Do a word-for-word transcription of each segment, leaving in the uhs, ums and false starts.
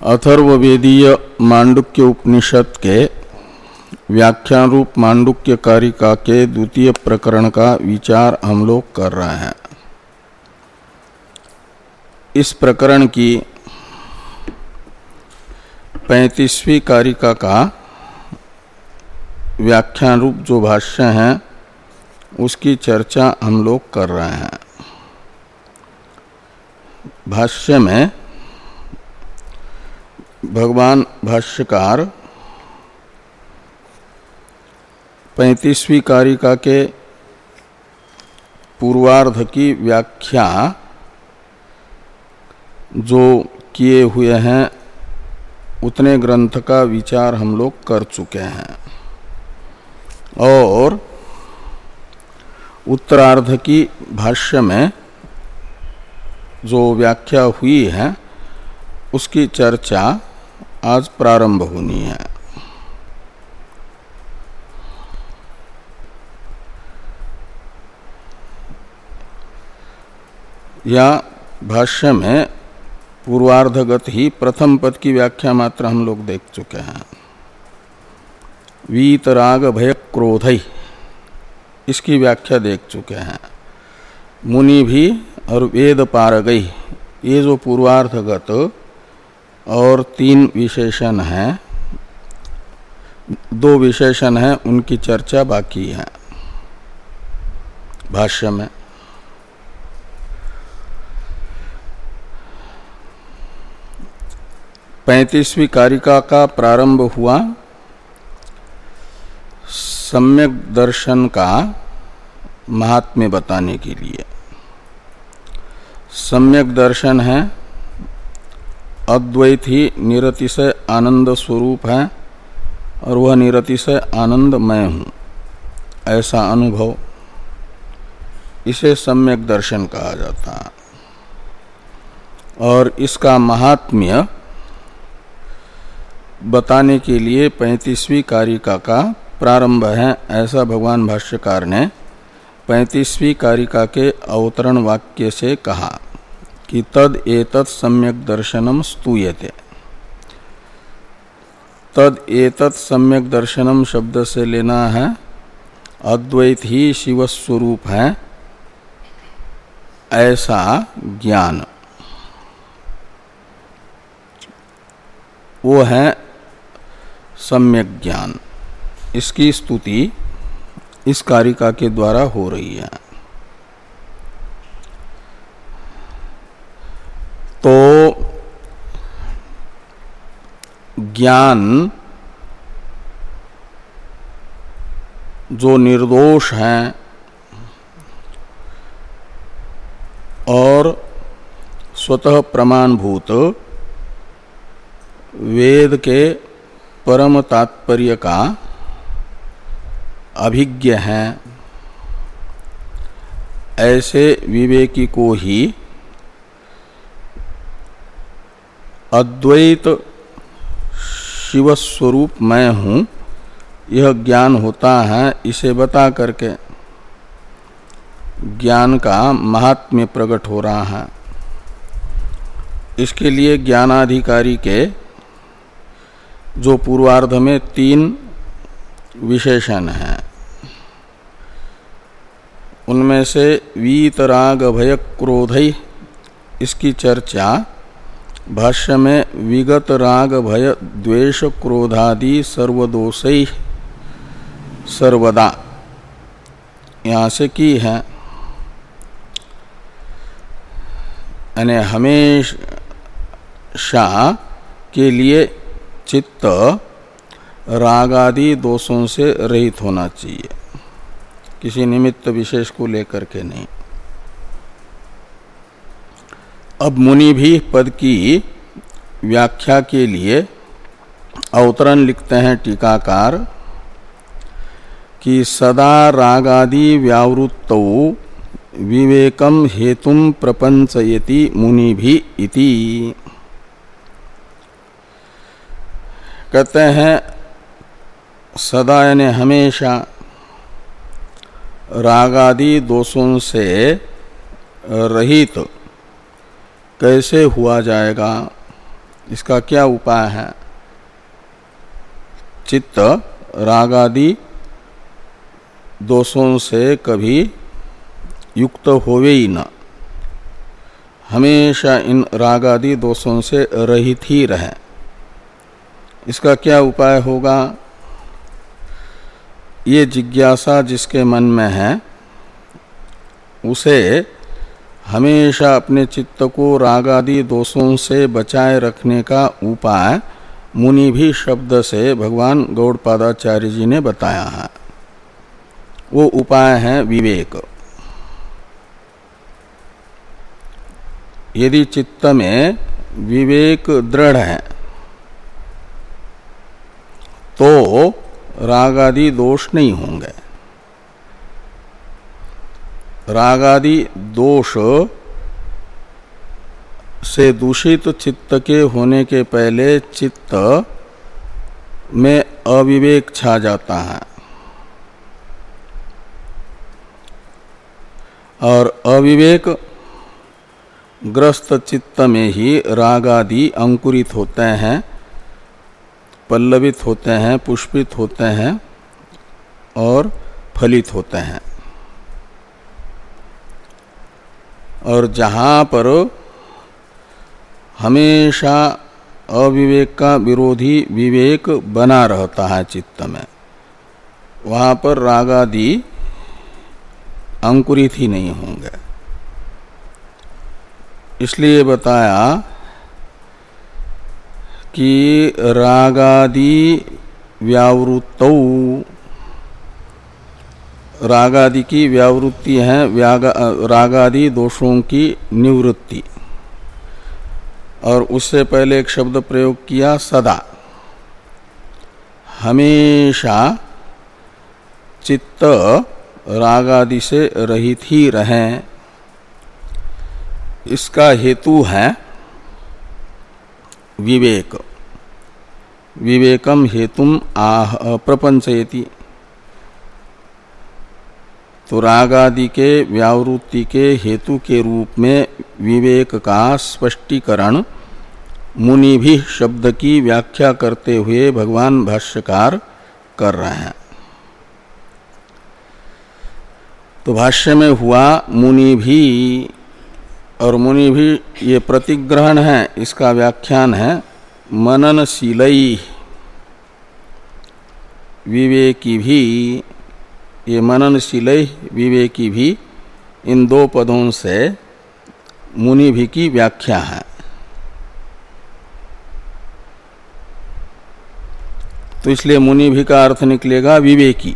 अथर्ववेदीय मांडुक्य उपनिषद के व्याख्यान रूप मांडुक्य कारिका के द्वितीय प्रकरण का विचार हम लोग कर रहे हैं। इस प्रकरण की पैंतीसवीं कारिका का व्याख्यान रूप जो भाष्य है उसकी चर्चा हम लोग कर रहे हैं। भाष्य में भगवान भाष्यकार पैंतीसवीं कारिका के पूर्वार्ध की व्याख्या जो किए हुए हैं उतने ग्रंथ का विचार हम लोग कर चुके हैं और उत्तरार्ध की भाष्य में जो व्याख्या हुई है उसकी चर्चा आज प्रारंभ होनी है। या भाष्य में पूर्वार्धगत ही प्रथम पद की व्याख्या मात्र हम लोग देख चुके हैं। वीतराग भय क्रोधई इसकी व्याख्या देख चुके हैं। मुनि भी और वेद पारगई ये जो पूर्वार्धगत और तीन विशेषण हैं, दो विशेषण हैं, उनकी चर्चा बाकी है भाष्य में। पैंतीसवीं कारिका का प्रारंभ हुआ सम्यक दर्शन का महात्म्य बताने के लिए। सम्यक दर्शन है अद्वैत ही निरतिशय आनंद स्वरूप है और वह निरतिशय आनंदमय हूँ ऐसा अनुभव, इसे सम्यक दर्शन कहा जाता है। और इसका महात्म्य बताने के लिए पैंतीसवीं कारिका का प्रारंभ है ऐसा भगवान भाष्यकार ने पैंतीसवीं कारिका के अवतरण वाक्य से कहा कि तद एतत् सम्यक दर्शनम स्तूयते। तद एतत् सम्यक दर्शनम शब्द से लेना है अद्वैत ही शिव स्वरूप है ऐसा ज्ञान, वो है सम्यक ज्ञान। इसकी स्तुति इस कारिका के द्वारा हो रही है। तो ज्ञान जो निर्दोष है और स्वतः प्रमाणभूत वेद के परम तात्पर्य का अभिज्ञ है, ऐसे विवेकी को ही अद्वैत शिवस्वरूप मैं हूँ यह ज्ञान होता है। इसे बता करके ज्ञान का महात्म्य प्रकट हो रहा है। इसके लिए ज्ञानाधिकारी के जो पूर्वार्ध में तीन विशेषण हैं उनमें से वीतराग भय क्रोधई इसकी चर्चा भाष्य में विगत राग भय द्वेष क्रोधादि सर्वदोषै सर्वदा यहाँ से की है। यानी हमेशा के लिए चित्त रागादि दोषों से रहित होना चाहिए, किसी निमित्त विशेष को लेकर के नहीं। अब मुनि भी पद की व्याख्या के लिए अवतरण लिखते हैं टीकाकार कि सदा रागादि व्यावृत्तौ विवेकम हेतुम प्रपंचयति मुनि भी इति। कहते हैं सदा यानी हमेशा रागादि दोषों से रहित कैसे हुआ जाएगा, इसका क्या उपाय है? चित्त रागादि दोषों से कभी युक्त होवे ही न, हमेशा इन रागादि दोषों से रहित ही रहे। इसका क्या उपाय होगा? ये जिज्ञासा जिसके मन में है उसे हमेशा अपने चित्त को रागादि दोषों से बचाए रखने का उपाय मुनि भी शब्द से भगवान गौड़पादाचार्य जी ने बताया है। वो उपाय है विवेक। यदि चित्त में विवेक दृढ़ है तो रागादि दोष नहीं होंगे। रागादि दोष से दूषित चित्त के होने के पहले चित्त में अविवेक छा जाता है और अविवेक ग्रस्त चित्त में ही रागादि अंकुरित होते हैं, पल्लवित होते हैं, पुष्पित होते हैं और फलित होते हैं। और जहाँ पर हमेशा अविवेक का विरोधी विवेक बना रहता है चित्त में, वहाँ पर रागादि अंकुरित ही नहीं होंगे। इसलिए बताया कि रागादि व्यावृत्तौ, रागादि की व्यावृत्ति है रागादि दोषों की निवृत्ति। और उससे पहले एक शब्द प्रयोग किया सदा, हमेशा चित्त रागादि से रहित ही रहें। इसका हेतु है विवेक। विवेकम हेतुम आह प्रपंचयति। तो रागादि के व्यावृत्ति के हेतु के रूप में विवेक का स्पष्टीकरण मुनि भी शब्द की व्याख्या करते हुए भगवान भाष्यकार कर रहे हैं। तो भाष्य में हुआ मुनि भी, और मुनि भी ये प्रतिग्रहण है, इसका व्याख्यान है मननशीलई विवेकी भी। ये मननशीलई विवेकी भी इन दो पदों से मुनि भी की व्याख्या है। तो इसलिए मुनि भी का अर्थ निकलेगा विवेकी,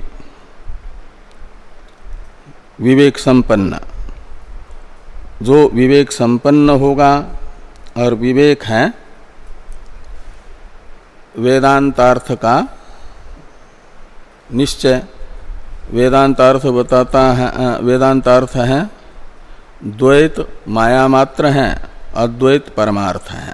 विवेक संपन्न। जो विवेक संपन्न होगा, और विवेक है वेदांतार्थ का निश्चय। वेदांतार्थ बताता है, वेदांतार्थ है द्वैत माया मात्र है, अद्वैत परमार्थ है।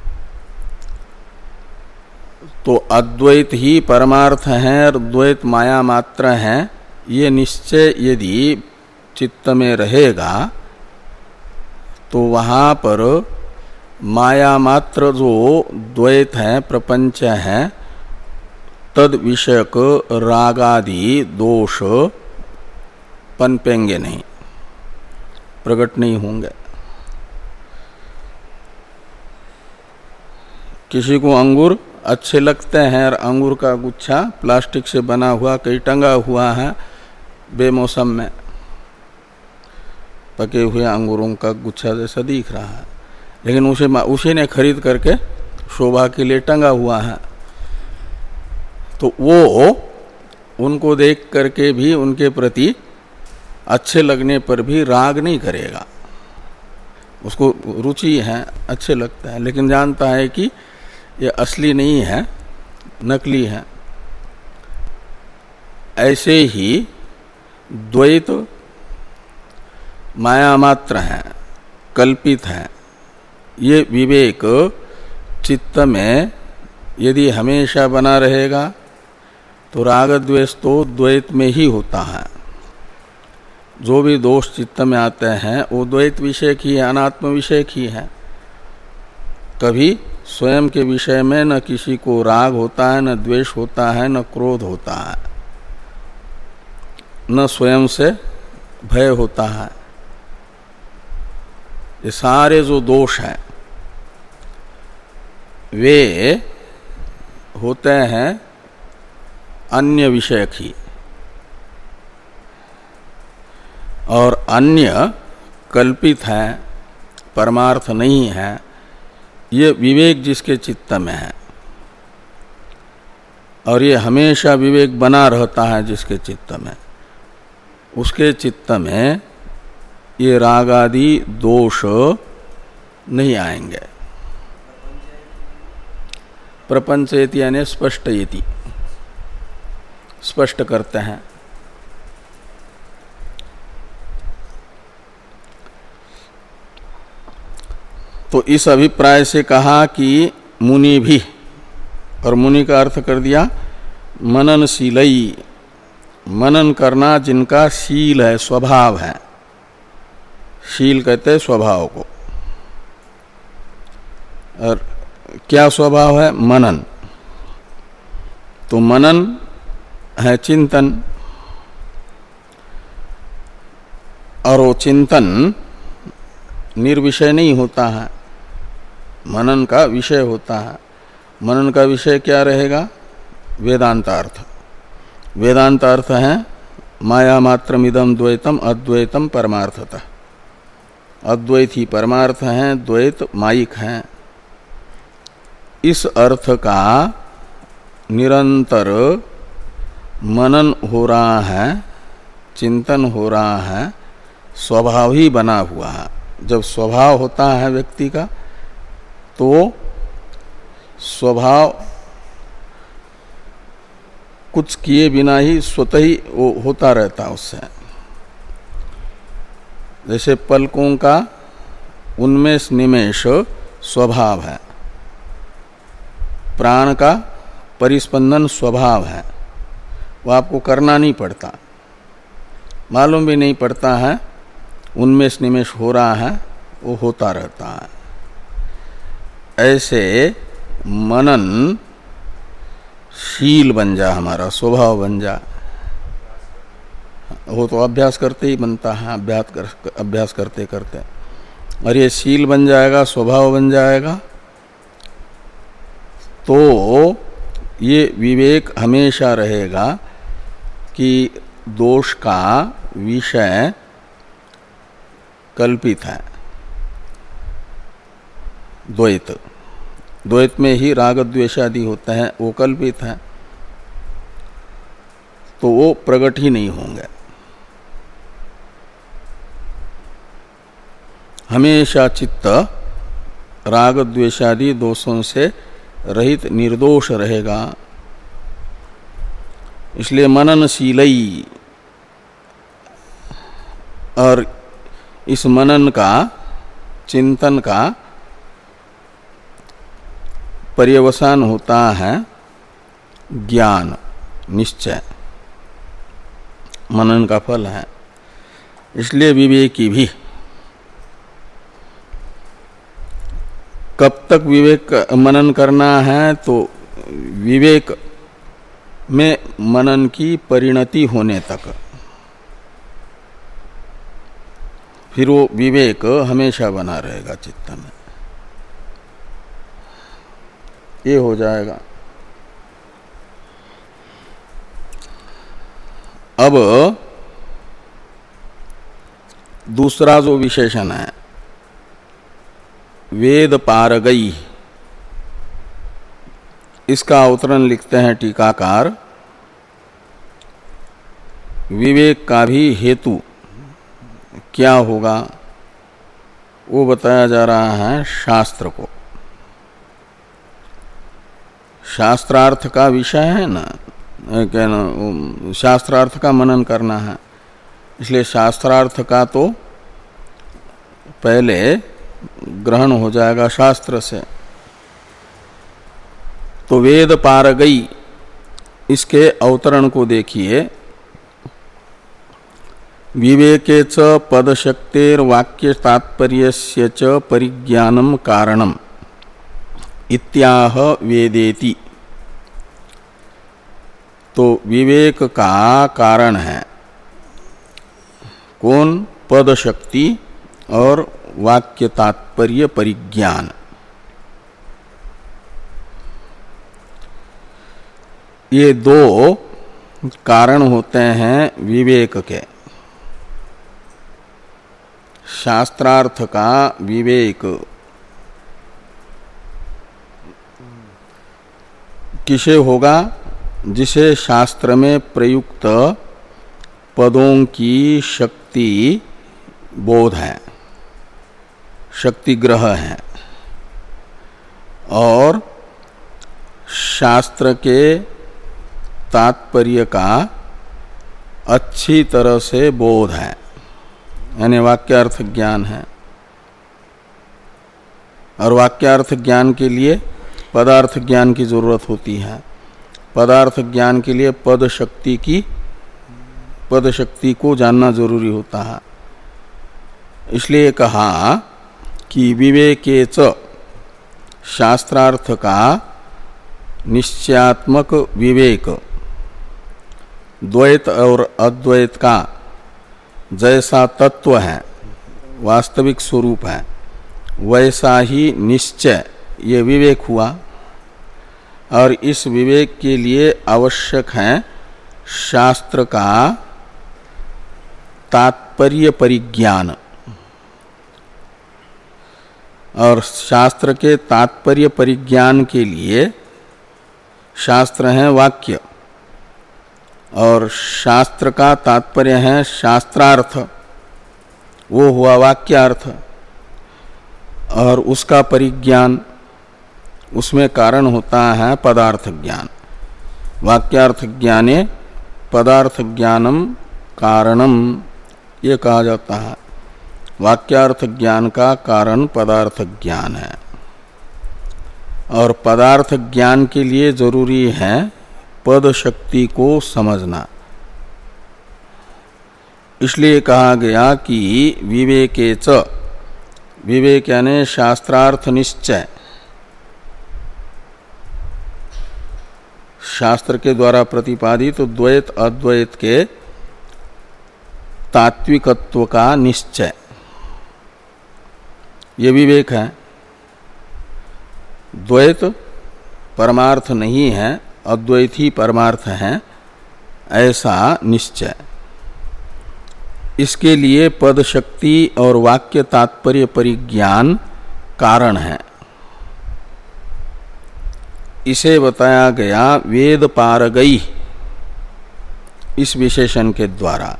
तो अद्वैत ही परमार्थ है और द्वैत माया मात्र है, ये निश्चय यदि चित्त में रहेगा तो वहाँ पर माया मात्र जो द्वैत है, प्रपंच है, तद विषयक रागादि दोष पनपेंगे नहीं, प्रकट नहीं होंगे। किसी को अंगूर अच्छे लगते हैं और अंगूर का गुच्छा प्लास्टिक से बना हुआ कहीं टंगा हुआ है बेमौसम में, पके हुए अंगूरों का गुच्छा जैसा दिख रहा है, लेकिन उसे उसी ने खरीद करके शोभा के लिए टंगा हुआ है। तो वो उनको देख करके भी उनके प्रति अच्छे लगने पर भी राग नहीं करेगा। उसको रुचि है, अच्छे लगता है, लेकिन जानता है कि ये असली नहीं है, नकली है। ऐसे ही द्वैत माया मात्र है, कल्पित है। ये विवेक चित्त में यदि हमेशा बना रहेगा तो राग द्वेष तो द्वैत में ही होता है। जो भी दोष चित्त में आते हैं वो द्वैत विषय की है, अनात्म विषय की है। कभी स्वयं के विषय में न किसी को राग होता है, न द्वेष होता है, न क्रोध होता है, न स्वयं से भय होता है। ये सारे जो दोष हैं वे होते हैं अन्य विषयक ही, और अन्य कल्पित है, परमार्थ नहीं है। ये विवेक जिसके चित्त में है, और ये हमेशा विवेक बना रहता है जिसके चित्त में, उसके चित्त में ये राग आदि दोष नहीं आएंगे। प्रपंचयति यानी स्पष्टयति, स्पष्ट करते हैं। तो इस अभिप्राय से कहा कि मुनि भी, और मुनि का अर्थ कर दिया मननशीलई, मनन करना जिनका शील है, स्वभाव है। शील कहते हैं स्वभाव को, और क्या स्वभाव है? मनन। तो मनन है चिंतन, और वो चिंतन निर्विषय नहीं होता है, मनन का विषय होता है। मनन का विषय क्या रहेगा? वेदांतार्थ। वेदांतार्थ है माया मात्रमिदं द्वैतम अद्वैतम परमार्थतः। अद्वैत ही परमार्थ है, द्वैत मायिक है। इस अर्थ का निरंतर मनन हो रहा है, चिंतन हो रहा है, स्वभाव ही बना हुआ है। जब स्वभाव होता है व्यक्ति का, तो स्वभाव कुछ किए बिना ही स्वतः ही वो होता रहता उससे। जैसे पलकों का उन्मेष निमेष स्वभाव है, प्राण का परिस्पंदन स्वभाव है, वो आपको करना नहीं पड़ता, मालूम भी नहीं पड़ता है उन्मेष निमेष हो रहा है, वो होता रहता है। ऐसे मनन शील बन जा, हमारा स्वभाव बन जा। वो तो अभ्यास करते ही बनता है, अभ्यास कर अभ्यास करते करते, और ये शील बन जाएगा, स्वभाव बन जाएगा, तो ये विवेक हमेशा रहेगा कि दोष का विषय कल्पित है। द्वैत, द्वैत में ही राग द्वेष आदि होते हैं, वो कल्पित है, तो वो प्रकट ही नहीं होंगे। हमेशा चित्त राग द्वेषादि दोषों से रहित निर्दोष रहेगा। इसलिए मननशीलई, और इस मनन का, चिंतन का पर्यवसान होता है ज्ञान, निश्चय, मनन का फल है। इसलिए विवेकी भी कब तक विवेक मनन करना है? तो विवेक में मनन की परिणति होने तक, फिर वो विवेक हमेशा बना रहेगा चित्त में, ये हो जाएगा। अब दूसरा जो विशेषण है वेद पारगई, इसका अवतरण लिखते हैं टीकाकार, विवेक का भी हेतु क्या होगा वो बताया जा रहा है शास्त्र को। शास्त्रार्थ का विषय है ना, कहना शास्त्रार्थ का मनन करना है, इसलिए शास्त्रार्थ का तो पहले ग्रहण हो जाएगा शास्त्र से। तो वेद पारगई, इसके अवतरण को देखिए, विवेके च पदशक्तेर वाक्य तात्पर्यस्य च परिज्ञानम कारणम इत्याह वेदेति। तो विवेक का कारण है कौन? पद शक्ति और वाक्य तात्पर्य परिज्ञान। ये दो कारण होते हैं विवेक के। शास्त्रार्थ का विवेक किसे होगा? जिसे शास्त्र में प्रयुक्त पदों की शक्ति बोध है, शक्ति ग्रह है, और शास्त्र के तात्पर्य का अच्छी तरह से बोध है, यानी वाक्यार्थ ज्ञान है। और वाक्यार्थ ज्ञान के लिए पदार्थ ज्ञान की जरूरत होती है। पदार्थ ज्ञान के लिए पद शक्ति की पद शक्ति को जानना जरूरी होता है। इसलिए कहा कि विवेकेच शास्त्रार्थ का निश्चयात्मक विवेक द्वैत और अद्वैत का जैसा तत्व है, वास्तविक स्वरूप है, वैसा ही निश्चय ये विवेक हुआ। और इस विवेक के लिए आवश्यक है शास्त्र का तात्पर्य परिज्ञान। और शास्त्र के तात्पर्य परिज्ञान के लिए शास्त्र है वाक्य, और शास्त्र का तात्पर्य है शास्त्रार्थ, वो हुआ वाक्यार्थ। और उसका परिज्ञान, उसमें कारण होता है पदार्थ ज्ञान। वाक्यार्थ ज्ञाने पदार्थ ज्ञानम कारणम, ये कहा जाता है। वाक्यार्थ ज्ञान का कारण पदार्थ ज्ञान है। और पदार्थ ज्ञान के लिए जरूरी है पद शक्ति को समझना। इसलिए कहा गया कि विवेकेच, विवेक यानी शास्त्रार्थ निश्चय, शास्त्र के द्वारा प्रतिपादित तो द्वैत अद्वैत के तात्विकत्व का निश्चय, ये विवेक है। द्वैत परमार्थ नहीं है, अद्वैत ही परमार्थ है, ऐसा निश्चय। इसके लिए पद शक्ति और वाक्य तात्पर्य परिज्ञान कारण है। इसे बताया गया वेद पारगई, इस विशेषण के द्वारा।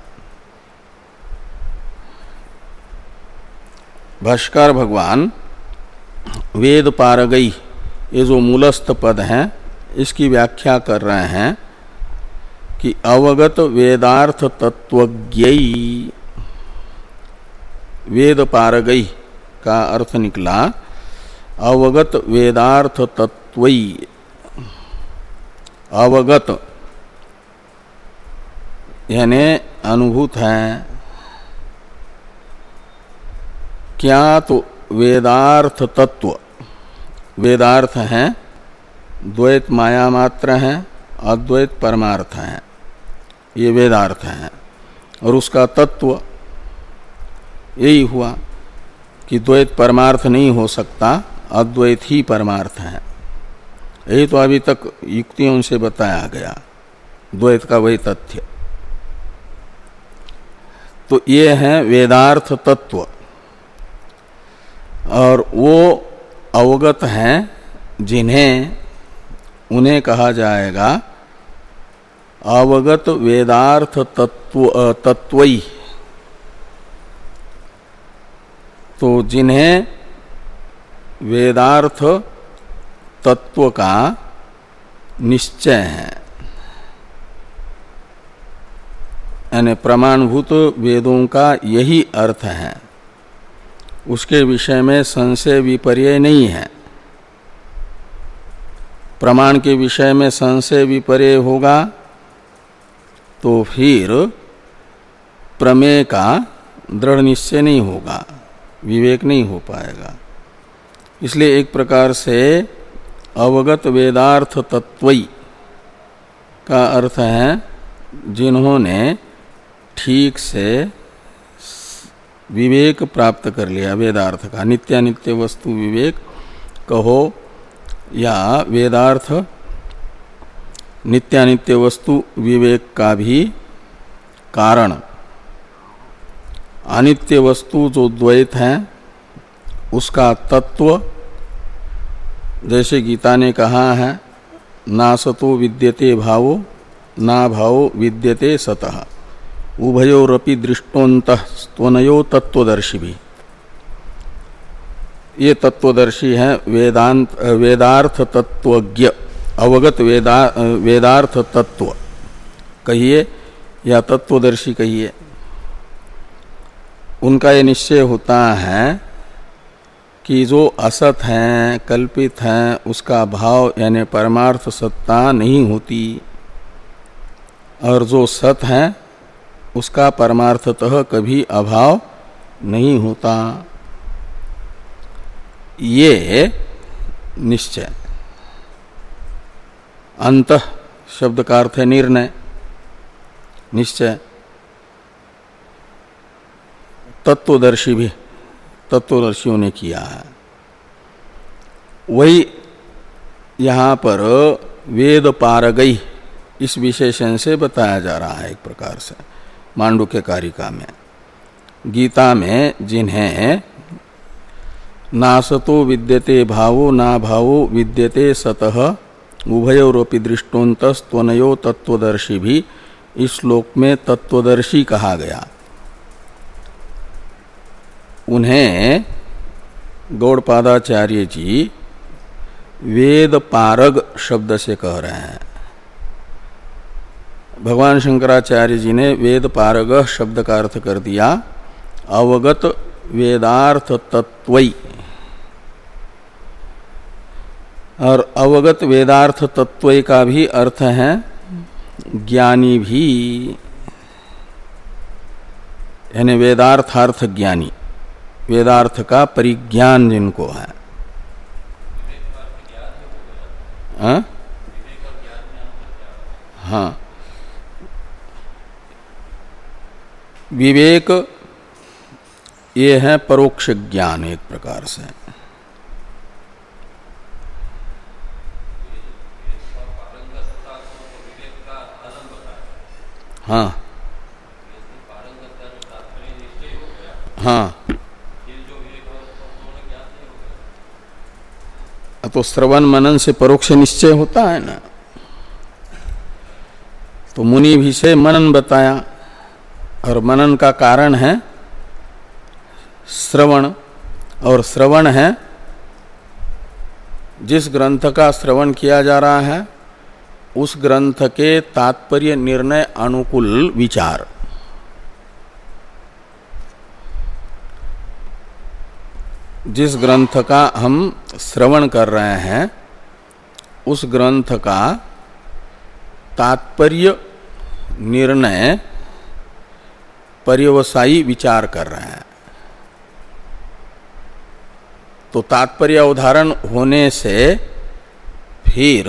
भाष्कर भगवान वेद पारगई, ये जो मूलस्थ पद है, इसकी व्याख्या कर रहे हैं कि अवगत वेदार्थ तत्वज्ञई। वेद पारगई का अर्थ निकला अवगत वेदार्थ तत्वई। अवगत यानी अनुभूत है। क्या? तो वेदार्थ तत्व, वेदार्थ है द्वैत माया मात्र है, अद्वैत परमार्थ है, ये वेदार्थ है। और उसका तत्व यही हुआ कि द्वैत परमार्थ नहीं हो सकता, अद्वैत ही परमार्थ है। यही तो अभी तक युक्तियों से बताया गया, द्वैत का वही तथ्य। तो ये है वेदार्थ तत्व, और वो अवगत हैं जिन्हें, उन्हें कहा जाएगा अवगत वेदार्थ तत्व तत्वई। तो जिन्हें वेदार्थ तत्व का निश्चय है, यानी प्रमाणभूत वेदों का यही अर्थ है, उसके विषय में संशय विपर्य नहीं है। प्रमाण के विषय में संशय विपर्य होगा तो फिर प्रमेय का दृढ़ निश्चय नहीं होगा, विवेक नहीं हो पाएगा। इसलिए एक प्रकार से अवगत वेदार्थ तत्वई का अर्थ है जिन्होंने ठीक से विवेक प्राप्त कर लिया वेदार्थ का, नित्यानित्य वस्तु विवेक कहो या वेदार्थ नित्यानित्य वस्तु विवेक का भी कारण अनित्य वस्तु जो द्वैत है उसका तत्व, जैसे गीता ने कहा है ना सतो विद्यते भावो ना भावो विद्यते सतः उभयोरपि दृष्टोन्तः त्वनयो तत्वदर्शी भी। ये तत्वदर्शी है वेदांत वेदार्थ तत्वज्ञ, अवगत वेदा वेदार्थ तत्व कहिए या तत्वदर्शी कहिए। उनका ये निश्चय होता है कि जो असत हैं कल्पित हैं उसका भाव यानी परमार्थ सत्ता नहीं होती, और जो सत है उसका परमार्थतः कभी अभाव नहीं होता। ये निश्चय, अंतः शब्द का अर्थ है निर्णय, निश्चय। तत्वदर्शी भी तत्वदर्शियों ने किया है। वही यहाँ पर वेद पारगई इस विशेषण से बताया जा रहा है एक प्रकार से मांडुक्य कारिका में। गीता में जिन्हें नासतो विद्यते भावो ना भावो विद्यते सतः उभयोरपि दृष्टोन्तस्त्वनयो तत्वदर्शी भी इस श्लोक में तत्वदर्शी कहा गया। उन्हें गौड़पादाचार्य जी वेद पारग शब्द से कह रहे हैं। भगवान शंकराचार्य जी ने वेद पारग शब्द का अर्थ कर दिया अवगत वेदार्थ तत्वई, और अवगत वेदार्थ तत्वई का भी अर्थ है ज्ञानी भी, यानी वेदार्थार्थ ज्ञानी, वेदार्थ का परिज्ञान जिनको है। हाँ हाँ, विवेक ये है परोक्ष ज्ञान एक प्रकार से। हाँ हाँ, तो श्रवण मनन से परोक्ष निश्चय होता है ना। तो मुनि भी से मनन बताया, और मनन का कारण है श्रवण, और श्रवण है जिस ग्रंथ का श्रवण किया जा रहा है उस ग्रंथ के तात्पर्य निर्णय अनुकूल विचार। जिस ग्रंथ का हम श्रवण कर रहे हैं उस ग्रंथ का तात्पर्य निर्णय पर्यवसायी विचार कर रहे हैं। तो तात्पर्य उदाहरण होने से फिर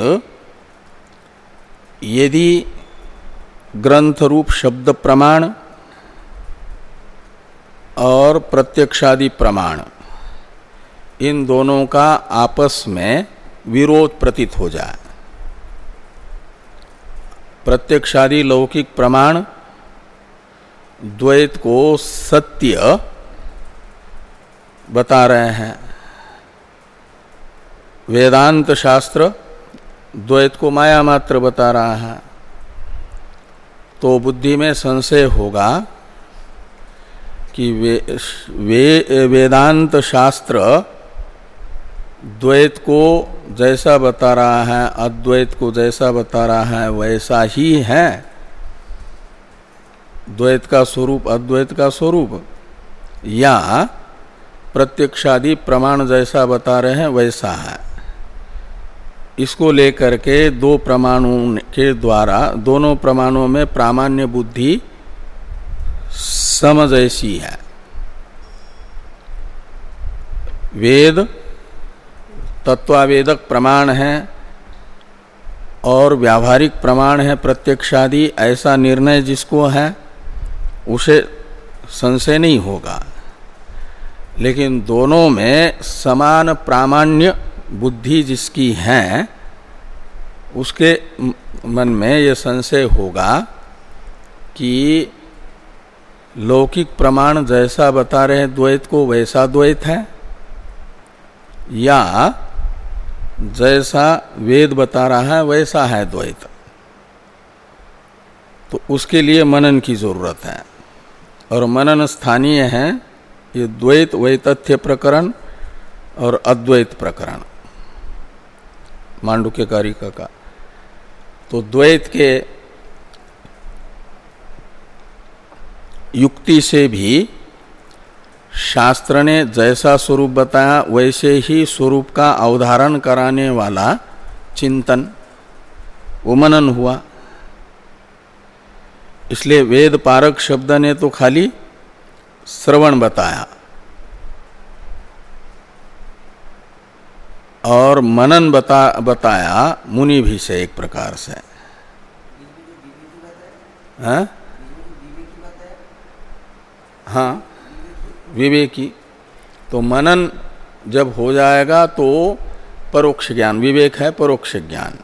यदि ग्रंथ रूप शब्द प्रमाण और प्रत्यक्षादि प्रमाण इन दोनों का आपस में विरोध प्रतीत हो जाए, प्रत्यक्षादि लौकिक प्रमाण द्वैत को सत्य बता रहे हैं, वेदांत शास्त्र द्वैत को माया मात्र बता रहा है, तो बुद्धि में संशय होगा कि वे, वे वेदांत शास्त्र द्वैत को जैसा बता रहा है अद्वैत को जैसा बता रहा है वैसा ही है, द्वैत का स्वरूप अद्वैत का स्वरूप, या प्रत्यक्षादि प्रमाण जैसा बता रहे हैं वैसा है। इसको लेकर के दो प्रमाणों के द्वारा दोनों प्रमाणों में प्रामाण्य बुद्धि समझ ऐसी है। वेद तत्वावेदक प्रमाण है और व्यावहारिक प्रमाण है प्रत्यक्षादि, ऐसा निर्णय जिसको है उसे संशय नहीं होगा। लेकिन दोनों में समान प्रामाण्य बुद्धि जिसकी है उसके मन में ये संशय होगा कि लौकिक प्रमाण जैसा बता रहे द्वैत को वैसा द्वैत है, या जैसा वेद बता रहा है वैसा है द्वैत। तो उसके लिए मनन की जरूरत है, और मनन स्थानीय है ये द्वैत वैतथ्य प्रकरण और अद्वैत प्रकरण मांडुक्य कारिका का। तो द्वैत के युक्ति से भी शास्त्र ने जैसा स्वरूप बताया वैसे ही स्वरूप का अवधारण कराने वाला चिंतन वो मनन हुआ। इसलिए वेद पारक शब्द ने तो खाली श्रवण बताया, और मनन बता बताया मुनि भी से एक प्रकार से। हाँ हाँ विवेकी। तो मनन जब हो जाएगा तो परोक्ष ज्ञान, विवेक है परोक्ष ज्ञान।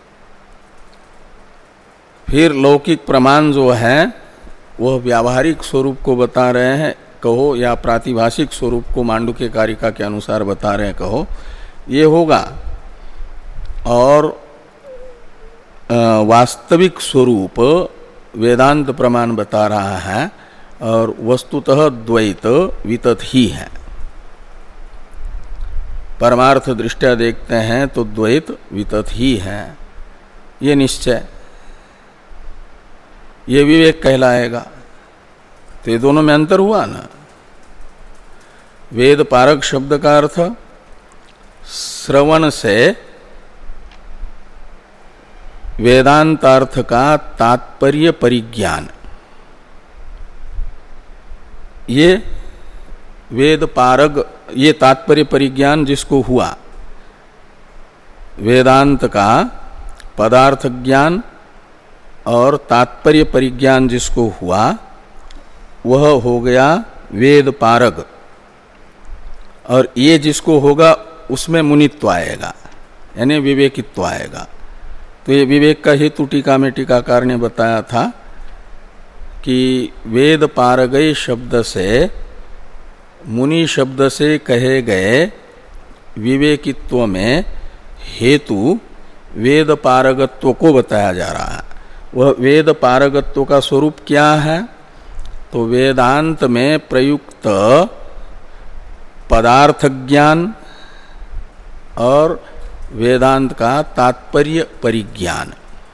फिर लौकिक प्रमाण जो है वह व्यावहारिक स्वरूप को बता रहे हैं कहो, या प्रातिभाषिक स्वरूप को मांडुक्य कारिका के अनुसार बता रहे हैं कहो, ये होगा। और वास्तविक स्वरूप वेदांत प्रमाण बता रहा है, और वस्तुतः द्वैत वितत ही है। परमार्थ दृष्टया देखते हैं तो द्वैत वितत ही है, ये निश्चय, ये विवेक कहलाएगा। तो ये दोनों में अंतर हुआ ना। वेद पारक शब्द का अर्थ श्रवण से वेदांतार्थ का तात्पर्य परिज्ञान, ये वेद पारग, ये तात्पर्य परिज्ञान जिसको हुआ, वेदांत का पदार्थ ज्ञान और तात्पर्य परिज्ञान जिसको हुआ वह हो गया वेद पारग। और ये जिसको होगा उसमें मुनित्व आएगा, यानी विवेकित्व आएगा। तो ये विवेक का हेतु टीका में टीकाकार ने बताया था कि वेद पारगय शब्द से, मुनि शब्द से कहे गए विवेकित्व में हेतु वेद पारगत्व को बताया जा रहा है। वह वेद पारगत्व का स्वरूप क्या है? तो वेदांत में प्रयुक्त पदार्थ ज्ञान और वेदांत का तात्पर्य परिज्ञान,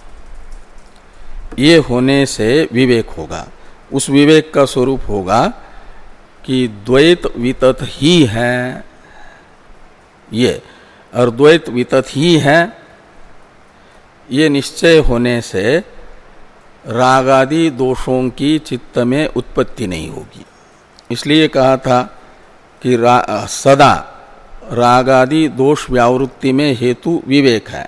ये होने से विवेक होगा। उस विवेक का स्वरूप होगा कि द्वैत वितत ही है ये, और द्वैत वितत ही है ये निश्चय होने से रागादि दोषों की चित्त में उत्पत्ति नहीं होगी। इसलिए कहा था कि रा, सदा रागादि दोष व्यावृत्ति में हेतु विवेक है।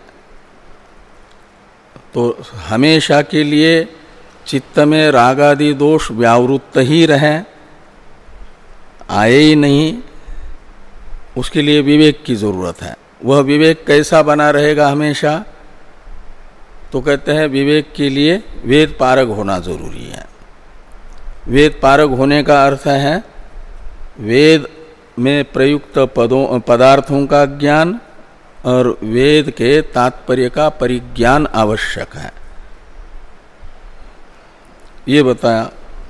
तो हमेशा के लिए चित्त में रागादि दोष व्यावृत्त ही रहे, आए ही नहीं, उसके लिए विवेक की जरूरत है। वह विवेक कैसा बना रहेगा हमेशा? तो कहते हैं विवेक के लिए वेद पारग होना जरूरी है। वेद पारग होने का अर्थ है वेद में प्रयुक्त पदों पदार्थों का ज्ञान और वेद के तात्पर्य का परिज्ञान आवश्यक है, ये बताया।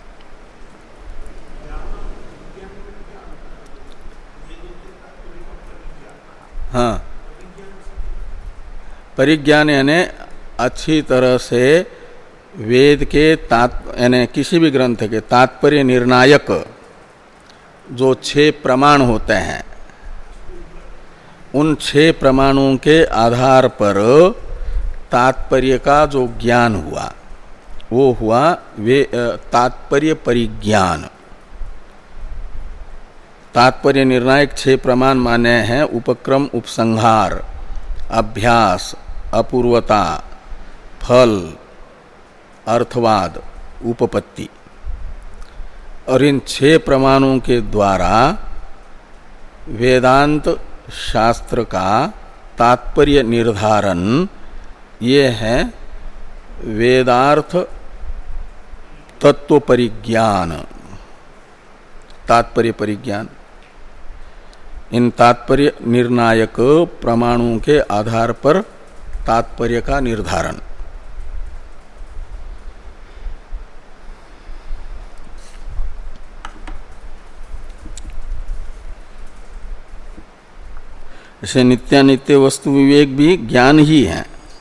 हाँ, परिज्ञान यानी अच्छी तरह से वेद के तात यानी किसी भी ग्रंथ के तात्पर्य निर्णायक जो छह प्रमाण होते हैं, उन छह प्रमाणों के आधार पर तात्पर्य का जो ज्ञान हुआ वो हुआ वे तात्पर्य परिज्ञान। तात्पर्य निर्णायक छह प्रमाण माने हैं उपक्रम, उपसंहार, अभ्यास, अपूर्वता, फल, अर्थवाद, उपपत्ति। और इन छह प्रमाणों के द्वारा वेदांत शास्त्र का तात्पर्य निर्धारण ये है वेदार्थ तत्व परिज्ञान, तात्पर्य परिज्ञान। इन तात्पर्य निर्णायक प्रमाणों के आधार पर तात्पर्य का निर्धारण। ऐसे नित्यानित्य वस्तु विवेक भी ज्ञान ही है।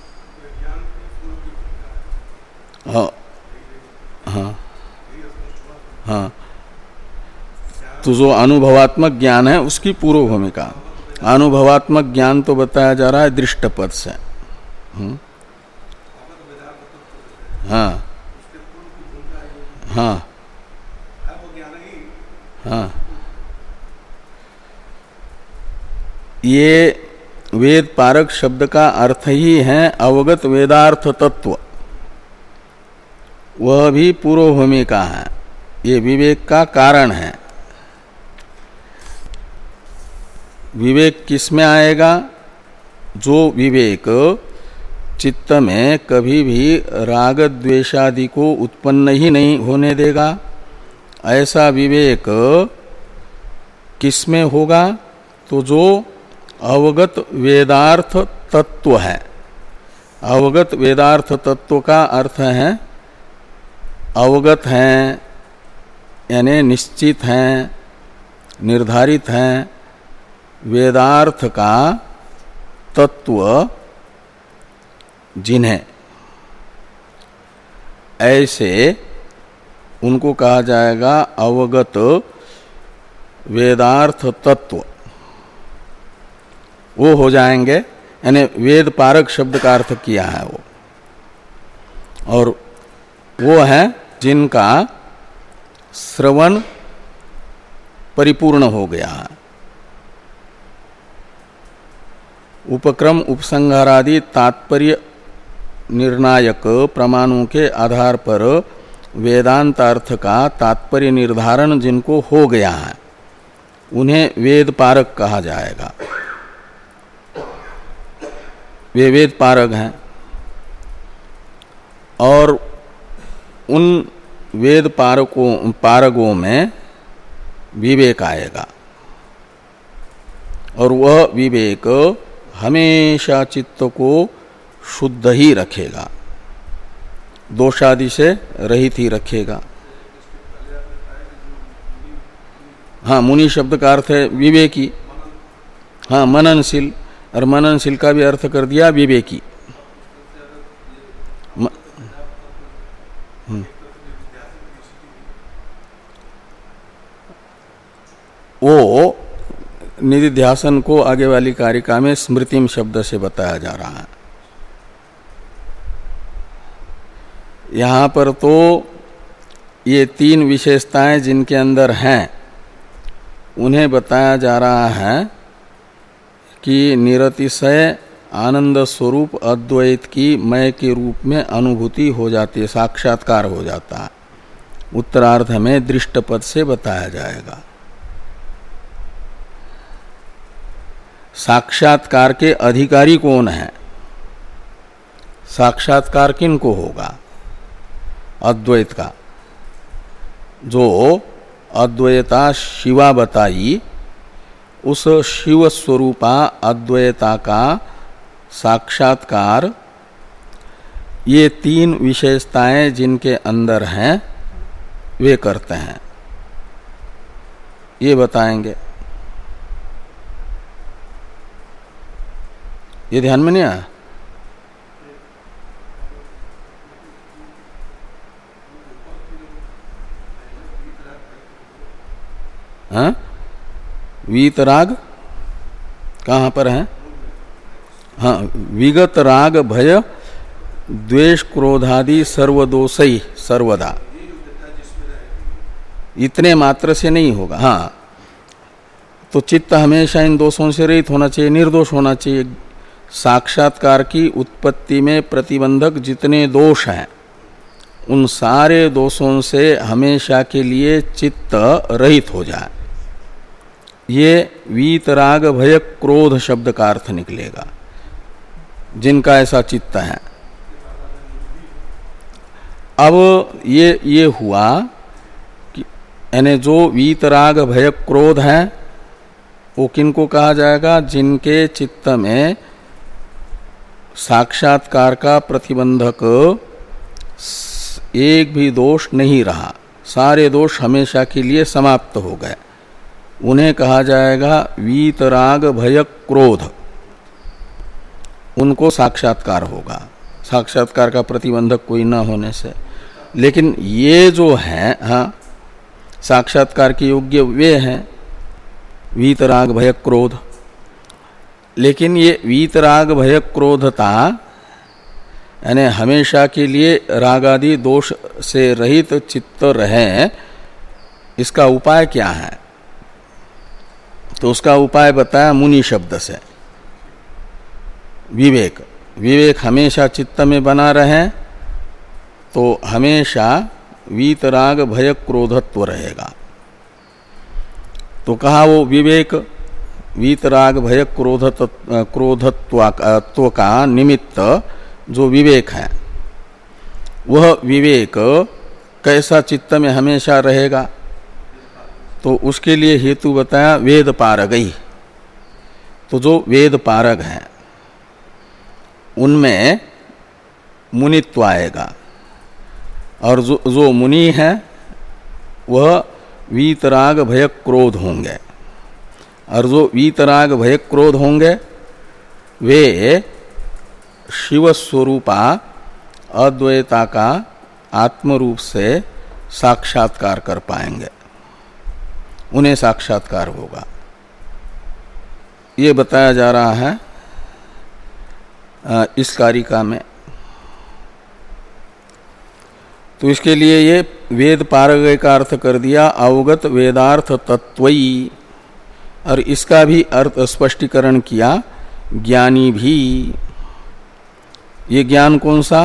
हाँ हाँ हाँ, तो जो अनुभवात्मक ज्ञान है उसकी पूर्व भूमिका। अनुभवात्मक ज्ञान तो बताया जा रहा है दृष्ट पद से। हाँ हाँ हाँ, ये वेद पारक शब्द का अर्थ ही है अवगत वेदार्थ तत्व, वह भी पूर्व भूमिका है। ये विवेक का कारण है। विवेक किस में आएगा? जो विवेक चित्त में कभी भी राग द्वेषादि को उत्पन्न ही नहीं होने देगा, ऐसा विवेक किस में होगा? तो जो अवगत वेदार्थ तत्व है। अवगत वेदार्थ तत्व का अर्थ है अवगत हैं यानी निश्चित हैं, निर्धारित हैं वेदार्थ का तत्व जिन्हें, ऐसे उनको कहा जाएगा अवगत वेदार्थ तत्व। वो हो जाएंगे, यानी वेद पारक शब्द का अर्थ किया है वो, और वो है जिनका श्रवण परिपूर्ण हो गया है। उपक्रम, उपसंहारादि तात्पर्य निर्णायक प्रमाणों के आधार पर वेदांत अर्थ का तात्पर्य निर्धारण जिनको हो गया है उन्हें वेद पारक कहा जाएगा। वे वेद पारक हैं और उन वेद पारकों पारगों में विवेक आएगा और वह विवेक हमेशा चित्त को शुद्ध ही रखेगा, दोषादि से रहित ही रखेगा। हाँ, मुनि शब्द का अर्थ है विवेकी। हाँ, मननशील, और मननशील का भी अर्थ कर दिया विवेकी। म... वो निधिध्यासन को आगे वाली कारिका में स्मृतिम शब्द से बताया जा रहा है। यहाँ पर तो ये तीन विशेषताएं जिनके अंदर हैं उन्हें बताया जा रहा है कि निरतिशय आनंद स्वरूप अद्वैत की मय के रूप में अनुभूति हो जाती है, साक्षात्कार हो जाता है। उत्तरार्ध में दृष्ट पद से बताया जाएगा। साक्षात्कार के अधिकारी कौन है? साक्षात्कार किन को होगा? अद्वैत का। जो अद्वैता शिवा बताई, उस शिव स्वरूपा अद्वैता का साक्षात्कार ये तीन विशेषताएं जिनके अंदर हैं वे करते हैं, ये बताएंगे। ये ध्यान में नहीं आया? हाँ, वीतराग कहाँ पर है? हाँ, विगत राग भय द्वेष क्रोधादि सर्वदोषई सर्वदा, इतने मात्र से नहीं होगा। हाँ, तो चित्त हमेशा इन दोषों से रहित होना चाहिए, निर्दोष होना चाहिए। साक्षात्कार की उत्पत्ति में प्रतिबंधक जितने दोष हैं उन सारे दोषों से हमेशा के लिए चित्त रहित हो जाए, ये वीतराग भय क्रोध शब्द का अर्थ निकलेगा, जिनका ऐसा चित्त है। अब ये ये हुआ कि यानी जो वीतराग भय क्रोध है वो किनको कहा जाएगा? जिनके चित्त में साक्षात्कार का प्रतिबंधक एक भी दोष नहीं रहा, सारे दोष हमेशा के लिए समाप्त हो गए, उन्हें कहा जाएगा वीतराग भय क्रोध। उनको साक्षात्कार होगा, साक्षात्कार का प्रतिबंधक कोई न होने से। लेकिन ये जो है, हाँ, साक्षात्कार के योग्य वे हैं वीतराग भय क्रोध। लेकिन ये वीतराग भय क्रोधता यानी हमेशा के लिए राग आदि दोष से रहित चित्त रहे, इसका उपाय क्या है? तो उसका उपाय बताया मुनि शब्द से। विवेक, विवेक हमेशा चित्त में बना रहे तो हमेशा वीतराग भय क्रोधत्व रहेगा। तो कहा वो विवेक वीतराग भय क्रोधत्व क्रोधत्व का निमित्त जो विवेक है, वह विवेक कैसा चित्त में हमेशा रहेगा? तो उसके लिए हेतु बताया वेद पारगई। तो जो वेद पारग हैं उनमें मुनित्व आएगा, और जो जो मुनि है वह वीतराग भय क्रोध होंगे, और जो वीतराग भय क्रोध होंगे वे शिव स्वरूपा अद्वैता का आत्म रूप से साक्षात्कार कर पाएंगे, उन्हें साक्षात्कार होगा। ये बताया जा रहा है इस कारिका में। तो इसके लिए ये वेद पारगय का अर्थ कर दिया अवगत वेदार्थ तत्वई, और इसका भी अर्थ स्पष्टीकरण किया ज्ञानी भी। ये ज्ञान कौन सा?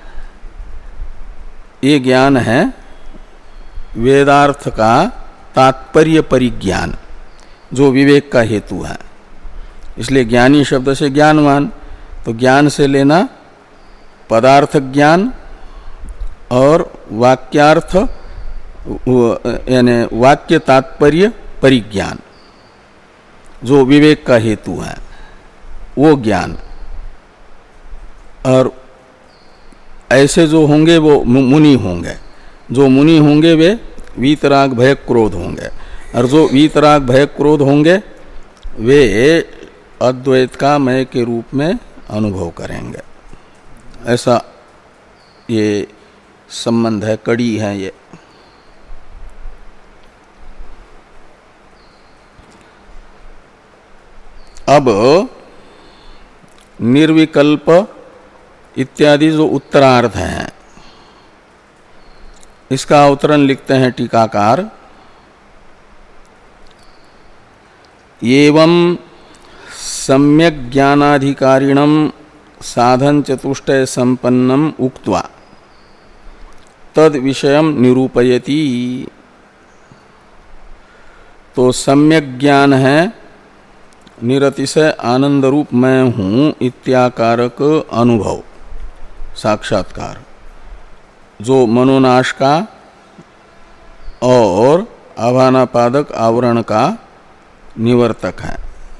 ये ज्ञान है वेदार्थ का तात्पर्य परिज्ञान, जो विवेक का हेतु है। इसलिए ज्ञानी शब्द से ज्ञानवान, तो ज्ञान से लेना पदार्थ ज्ञान और वाक्यार्थ यानी वाक्य तात्पर्य परिज्ञान, जो विवेक का हेतु है वो ज्ञान। और ऐसे जो होंगे वो मुनि होंगे, जो मुनि होंगे वे वीतराग भय क्रोध होंगे, और जो वीतराग भय क्रोध होंगे वे अद्वैत का मय के रूप में अनुभव करेंगे। ऐसा ये संबंध है, कड़ी है ये। अब निर्विकल्प इत्यादि जो उत्तरार्ध हैं, इसका अवतरण लिखते हैं टीकाकार। एवं सम्यक ज्ञानाधिकारिणम साधन चतुष्टय संपन्नम उक्त्वा तद विषयम निरूपयति। तो सम्यक ज्ञान है निरतिशय आनंद रूप मैं हूँ इत्याकारक अनुभव, साक्षात्कार, जो मनोनाश का और आभानापादक आवरण का निवर्तक है।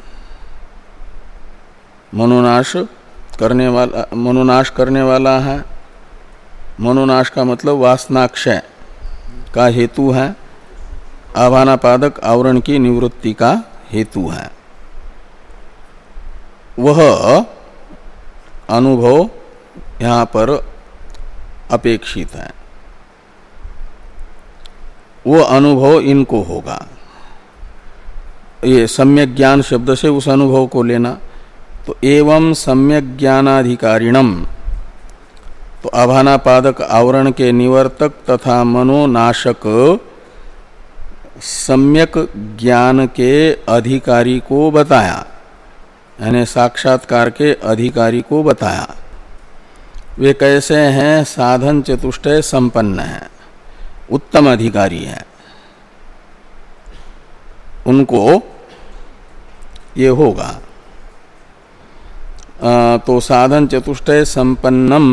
मनोनाश करने वाला मनोनाश करने वाला है। मनोनाश का मतलब वासनाक्षय का हेतु है, आभानापादक आवरण की निवृत्ति का हेतु है। वह अनुभव यहाँ पर अपेक्षित है, वो अनुभव इनको होगा। ये सम्यक ज्ञान शब्द से उस अनुभव को लेना। तो एवं सम्यक ज्ञानाधिकारिणम, तो आभानापादक आवरण के निवर्तक तथा मनोनाशक सम्यक ज्ञान के अधिकारी को बताया, यानी साक्षात्कार के अधिकारी को बताया। वे कैसे हैं? साधन चतुष्टय संपन्न हैं, उत्तम अधिकारी हैं। उनको ये होगा। आ, तो साधन चतुष्टय संपन्नम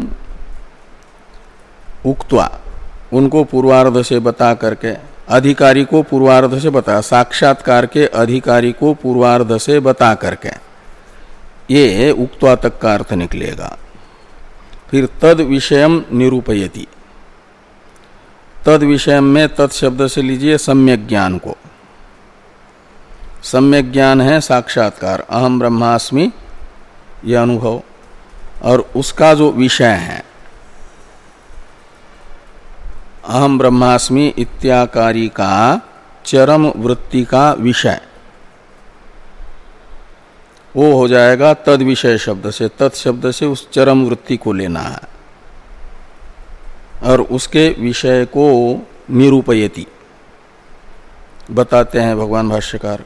उक्त्वा, उनको पूर्वार्ध से बता करके, अधिकारी को पूर्वार्ध से बता, साक्षात्कार के अधिकारी को पूर्वार्ध से बता करके, ये उक्त्वा तक का अर्थ निकलेगा। फिर तद विषयम निरूपयति, तद विषय में तत् शब्द से लीजिए सम्यक ज्ञान को। सम्यक ज्ञान है साक्षात्कार, अहम ब्रह्मास्मि यह अनुभव, और उसका जो विषय है अहम ब्रह्मास्मि इत्याकारी का चरम वृत्ति का विषय, वो हो जाएगा तद विषय शब्द से। तत् शब्द से उस चरम वृत्ति को लेना है और उसके विषय को निरूपयति बताते हैं भगवान भाष्यकार।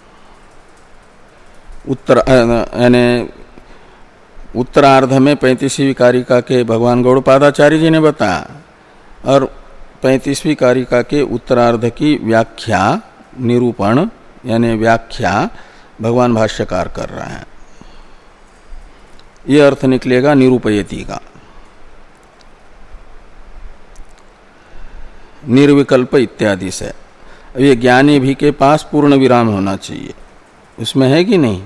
उत्तर यानी उत्तरार्ध में पैंतीसवीं कारिका के भगवान गौड़पादाचार्य जी ने बताया, और पैंतीसवीं कारिका के उत्तरार्ध की व्याख्या निरूपण यानी व्याख्या भगवान भाष्यकार कर रहे हैं। यह अर्थ निकलेगा निरूपयति का। निर्विकल्प इत्यादि से। ये ज्ञानी भी के पास पूर्ण विराम होना चाहिए, उसमें है कि नहीं?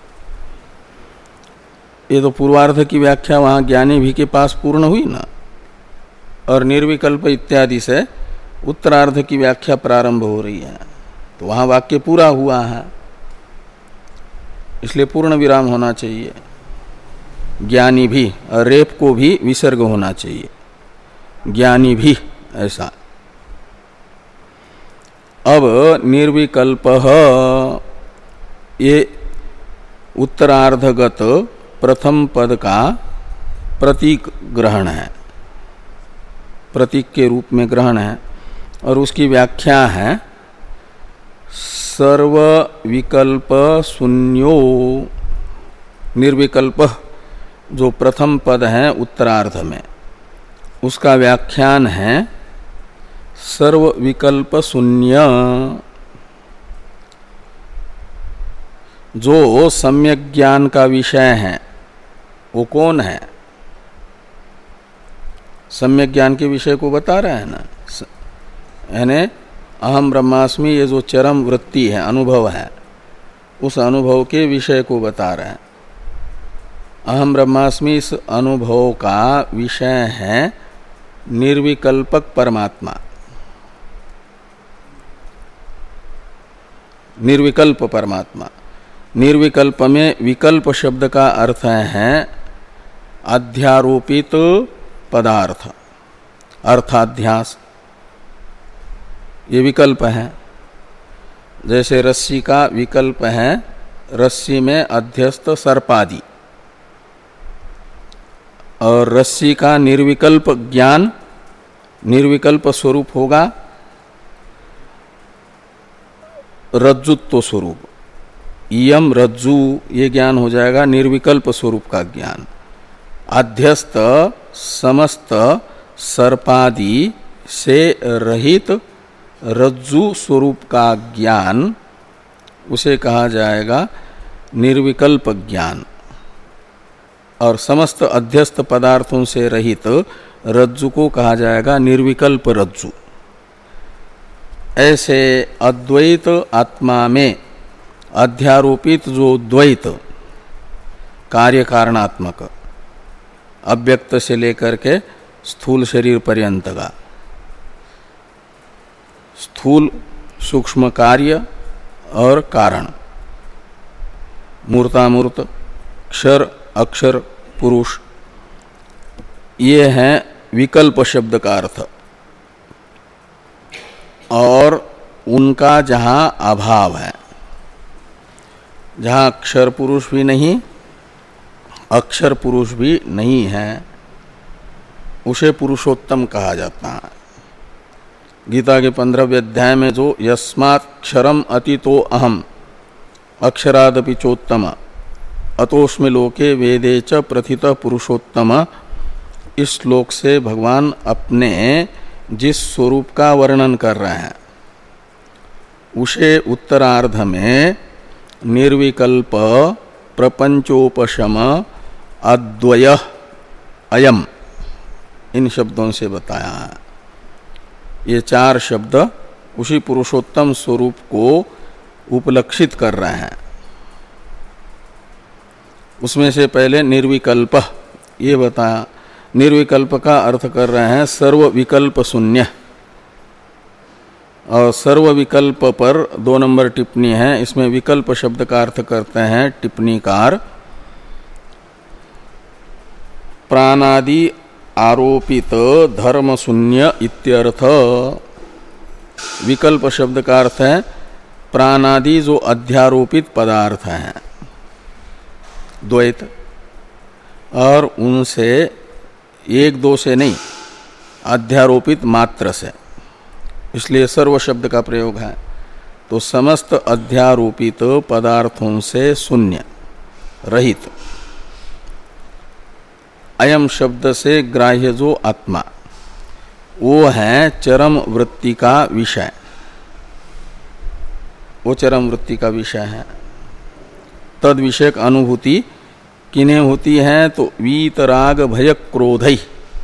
ये तो पूर्वार्ध की व्याख्या वहां ज्ञानी भी के पास पूर्ण हुई ना, और निर्विकल्प इत्यादि से उत्तरार्ध की व्याख्या प्रारंभ हो रही है, तो वहां वाक्य पूरा हुआ है, इसलिए पूर्ण विराम होना चाहिए। ज्ञानी भी, और रेप को भी विसर्ग होना चाहिए, ज्ञानी भी, ऐसा। अब निर्विकल्प ये उत्तरार्धगत प्रथम पद का प्रतीक ग्रहण है, प्रतीक के रूप में ग्रहण है, और उसकी व्याख्या है सर्व विकल्प शून्यो। निर्विकल्प जो प्रथम पद है उत्तरार्ध में, उसका व्याख्यान है सर्व विकल्प शून्य। जो सम्यक ज्ञान का विषय है वो कौन है? सम्यक ज्ञान के विषय को बता रहे हैं ना, यानी अहम ब्रह्मास्मि, ये जो चरम वृत्ति है, अनुभव है, उस अनुभव के विषय को बता रहे हैं। अहम ब्रह्मास्मि इस अनुभव का विषय है निर्विकल्पक परमात्मा, निर्विकल्प परमात्मा। निर्विकल्प में विकल्प शब्द का अर्थ है अध्यारोपित पदार्थ, अर्थाध्यास, ये विकल्प है। जैसे रस्सी का विकल्प है रस्सी में अध्यस्त सर्पादि, और रस्सी का निर्विकल्प ज्ञान, निर्विकल्प स्वरूप होगा रज्जुत्व स्वरूप। इयम रज्जु, ये ज्ञान हो जाएगा निर्विकल्प स्वरूप का ज्ञान। अध्यस्त समस्त सर्पादि से रहित रज्जु स्वरूप का ज्ञान, उसे कहा जाएगा निर्विकल्प ज्ञान। और समस्त अध्यस्त पदार्थों से रहित रज्जु को कहा जाएगा निर्विकल्प रज्जु। ऐसे अद्वैत आत्मा में अध्यारोपित जो द्वैत कार्य कारणात्मक, अव्यक्त से लेकर के स्थूल शरीर पर्यंत का, स्थूल सूक्ष्म कार्य और कारण, मूर्तामूर्त, क्षर अक्षर पुरुष, ये है विकल्प शब्द का अर्थ। और उनका जहाँ अभाव है, जहाँ अक्षर पुरुष भी नहीं, अक्षर पुरुष भी नहीं है, उसे पुरुषोत्तम कहा जाता है। गीता के पंद्रहवें अध्याय में जो यस्माक्षरम अतितो अहम अक्षरादपि चोत्तम अतोस्मि लोके वेदे च प्रथित पुरुषोत्तम, इस श्लोक से भगवान अपने जिस स्वरूप का वर्णन कर रहे हैं उसे उत्तरार्ध में निर्विकल्प प्रपंचोपशम अद्वय अयम इन शब्दों से बताया है। ये चार शब्द उसी पुरुषोत्तम स्वरूप को उपलक्षित कर रहे हैं। उसमें से पहले निर्विकल्प ये बताया। निर्विकल्प का अर्थ कर रहे हैं सर्व विकल्प शून्य, और सर्व विकल्प पर दो नंबर टिप्पणी है। इसमें विकल्प शब्द का अर्थ करते हैं टिप्पणीकार प्राणादि आरोपित धर्म शून्य इत्यर्थ। विकल्प शब्द का अर्थ है प्राणादि जो अध्यारोपित पदार्थ हैं द्वैत, और उनसे एक दो से नहीं अध्यारोपित मात्र से, इसलिए सर्व शब्द का प्रयोग है। तो समस्त अध्यारोपित पदार्थों से शून्य रहित। अयम शब्द से ग्राह्य जो आत्मा वो है चरम वृत्ति का विषय, वो चरम वृत्ति का विषय है। तद विषयक अनुभूति किन्हें होती है तो वीतराग भय क्रोधई,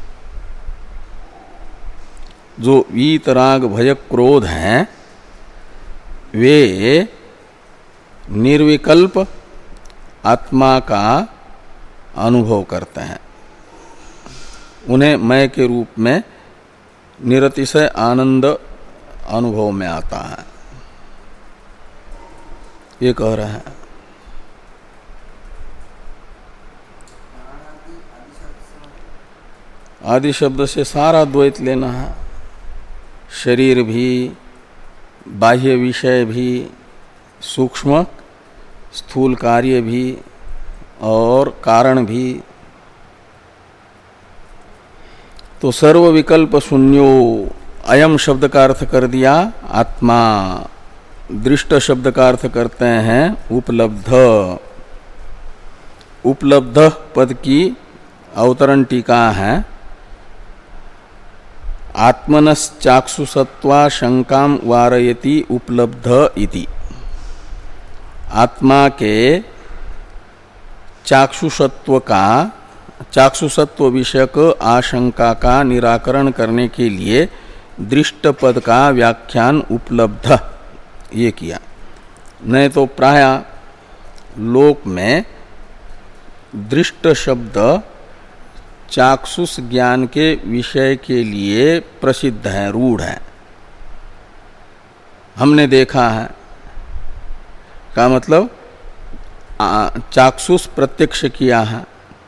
जो वीतराग भय क्रोध हैं वे निर्विकल्प आत्मा का अनुभव करते हैं। उन्हें मैं के रूप में निरतिशय आनंद अनुभव में आता है, ये कह रहे हैं। आदि शब्द से सारा द्वैत लेना है, शरीर भी, बाह्य विषय भी, सूक्ष्म स्थूल कार्य भी और कारण भी। तो सर्व विकल्प शून्यो अयम शब्द का अर्थ कर दिया आत्मा। दृष्ट शब्द का अर्थ करते हैं उपलब्ध। उपलब्ध पद की अवतरण टीका है आत्मनश्चाक्षुषत्वा शंकाम वारयति उपलब्ध इति। आत्मा के चाक्षुषत्व का चाक्षुषत्व विषयक आशंका का निराकरण करने के लिए दृष्ट पद का व्याख्यान उपलब्ध ये किया। नहीं तो प्राय लोक में दृष्ट शब्द चाक्षुष ज्ञान के विषय के लिए प्रसिद्ध है, रूढ़ है। हमने देखा है का मतलब चाक्षुष प्रत्यक्ष किया है।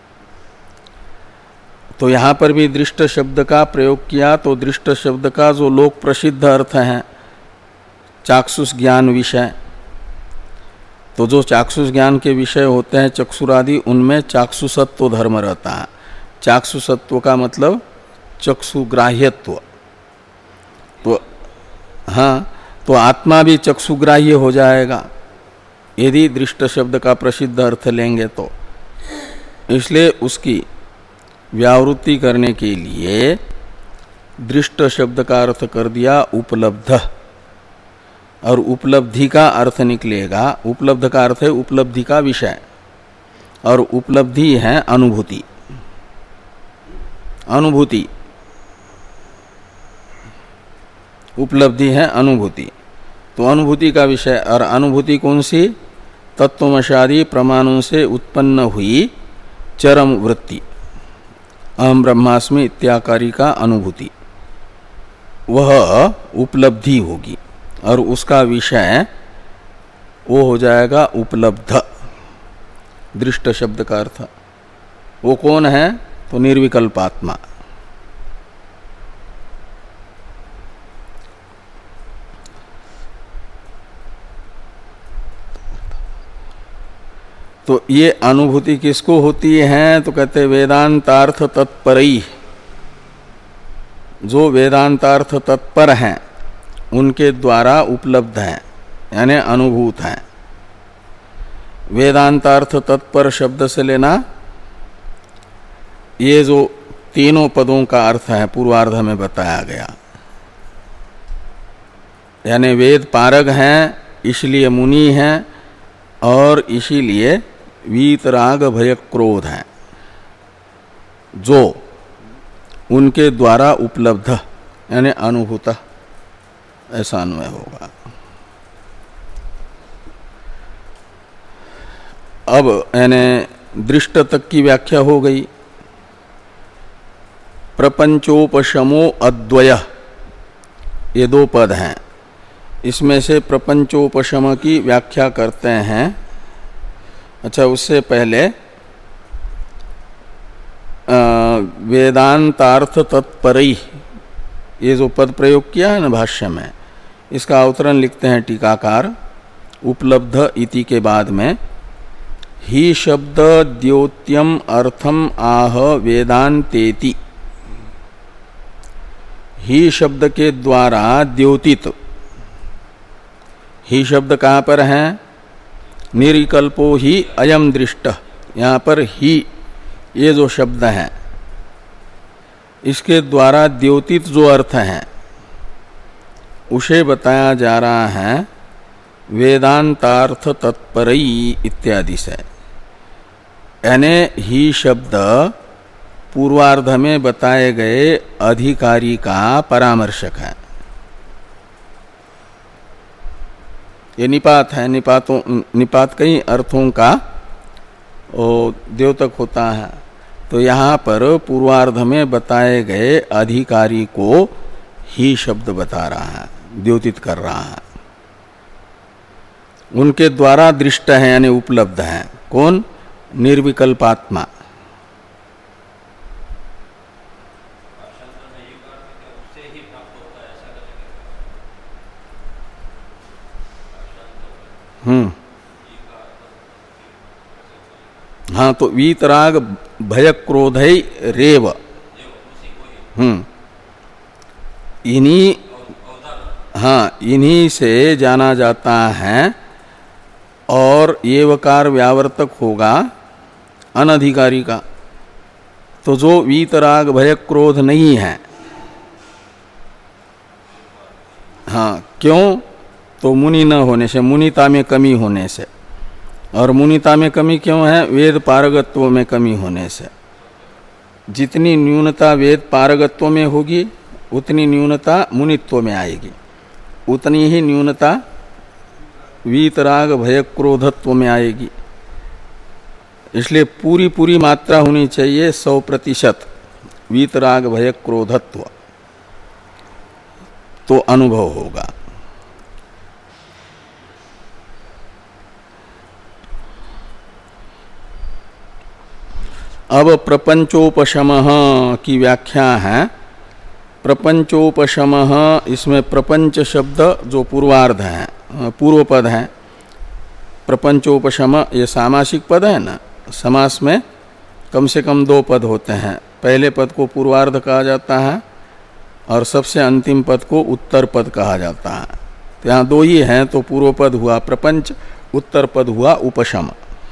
तो यहाँ पर भी दृष्ट शब्द का प्रयोग किया, तो दृष्ट शब्द का जो लोक प्रसिद्ध अर्थ है चाक्षुष ज्ञान विषय। तो जो चाक्षुष ज्ञान के विषय होते हैं चक्षुरादि, उनमें चाक्षुषत्व धर्म रहता है। चाक्षुषत्व का मतलब चक्षुग्राह्यत्व। तो हाँ, तो आत्मा भी चक्षुग्राह्य हो जाएगा यदि दृष्ट शब्द का प्रसिद्ध अर्थ लेंगे तो। इसलिए उसकी व्यावृत्ति करने के लिए दृष्ट शब्द का अर्थ कर दिया उपलब्ध, और उपलब्धि का अर्थ निकलेगा, उपलब्ध का अर्थ है उपलब्धि का विषय, और उपलब्धि है अनुभूति। अनुभूति उपलब्धि है अनुभूति, तो अनुभूति का विषय। और अनुभूति कौन सी? तत्वमशादी प्रमाणों से उत्पन्न हुई चरम वृत्ति, अहम ब्रह्मास्मि इत्याकारी का अनुभूति, वह उपलब्धि होगी। और उसका विषय वो हो जाएगा उपलब्ध। दृष्ट शब्द का अर्थ वो कौन है? तो निर्विकल्प आत्मा। तो ये अनुभूति किसको होती है? तो कहते वेदांतार्थ तत्परई, जो वेदांतार्थ तत्पर हैं उनके द्वारा उपलब्ध हैं यानी अनुभूत हैं। वेदांतार्थ तत्पर शब्द से लेना ये जो तीनों पदों का अर्थ है पूर्वार्ध में बताया गया, यानी वेद पारग हैं इसलिए मुनि हैं और इसीलिए वीतराग भय क्रोध हैं जो उनके द्वारा उपलब्ध यानी अनुभूत, ऐसा अन्वय होगा। अब यानी दृष्ट तक की व्याख्या हो गई। प्रपंचोपशमो अद्वय ये दो पद हैं, इसमें से प्रपंचोपशम की व्याख्या करते हैं। अच्छा, उससे पहले वेदांतार्थ तत्परई ये जो पद प्रयोग किया है ना भाष्य में, इसका अवतरण लिखते हैं टीकाकार। उपलब्ध इति के बाद में ही शब्द द्योत्यम अर्थम आह वेदांतेति, ही शब्द के द्वारा द्योतित, ही शब्द कहाँ पर है? निर्विकल्पो ही अयम दृष्ट, यहाँ पर ही ये जो शब्द है इसके द्वारा द्योतित जो अर्थ है उसे बताया जा रहा है वेदांतार्थ तत्परई इत्यादि से। यानी ही शब्द पूर्वार्ध में बताए गए अधिकारी का परामर्शक है। ये निपात है, निपातों निपात कई अर्थों का द्योतक होता है, तो यहाँ पर पूर्वार्ध में बताए गए अधिकारी को ही शब्द बता रहा है, द्योतित कर रहा है। उनके द्वारा दृष्ट है यानी उपलब्ध है। कौन? निर्विकल्पात्मा। हम्म हाँ, तो वीतराग भय क्रोधई रेव, हम्म इन्हीं हाँ इन्हीं से जाना जाता है। और एवकार व्यावर्तक होगा अनधिकारी का। तो जो वीतराग भय क्रोध नहीं है, हाँ क्यों? तो मुनि न होने से, मुनिता में कमी होने से। और मुनिता में कमी क्यों है? वेद पारगत्व में कमी होने से। जितनी न्यूनता वेद पारगत्व में होगी उतनी न्यूनता मुनित्व में आएगी, उतनी ही न्यूनता वीतराग भय क्रोधत्व में आएगी। इसलिए पूरी पूरी मात्रा होनी चाहिए सौ प्रतिशत वीतराग भय क्रोधत्व, तो अनुभव होगा। अब प्रपंचोपशमः की व्याख्या है। प्रपंचोपशमः, इसमें प्रपंच शब्द जो पूर्वार्ध है, पूर्व पद है। प्रपंचोपशम ये सामासिक पद है ना, समास में कम से कम दो पद होते हैं। पहले पद को पूर्वार्ध कहा जाता है और सबसे अंतिम पद को उत्तर पद कहा जाता है। तो यहाँ दो ही हैं, तो पूर्व पद हुआ प्रपंच, उत्तर पद हुआ उपशम।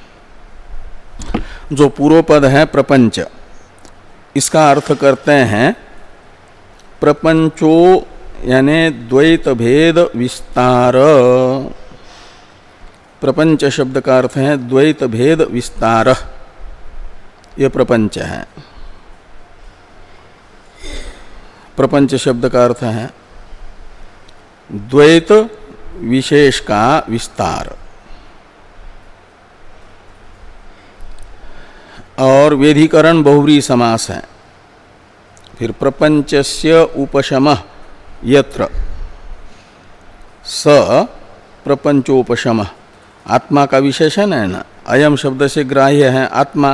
जो पूर्व पद है प्रपंच, इसका अर्थ करते हैं प्रपंचो यानी द्वैत भेद विस्तार। प्रपंच शब्द का अर्थ है द्वैत भेद विस्तार, ये प्रपंच है। प्रपंच शब्द का अर्थ है द्वैत विशेष का विस्तार। और वेधिकरण बहुव्रीहि समास है। फिर प्रपंचस्य उपशमः यत्र स प्रपंचोपशमः, आत्मा का विशेषण है ना, अयम शब्द से ग्राह्य है आत्मा,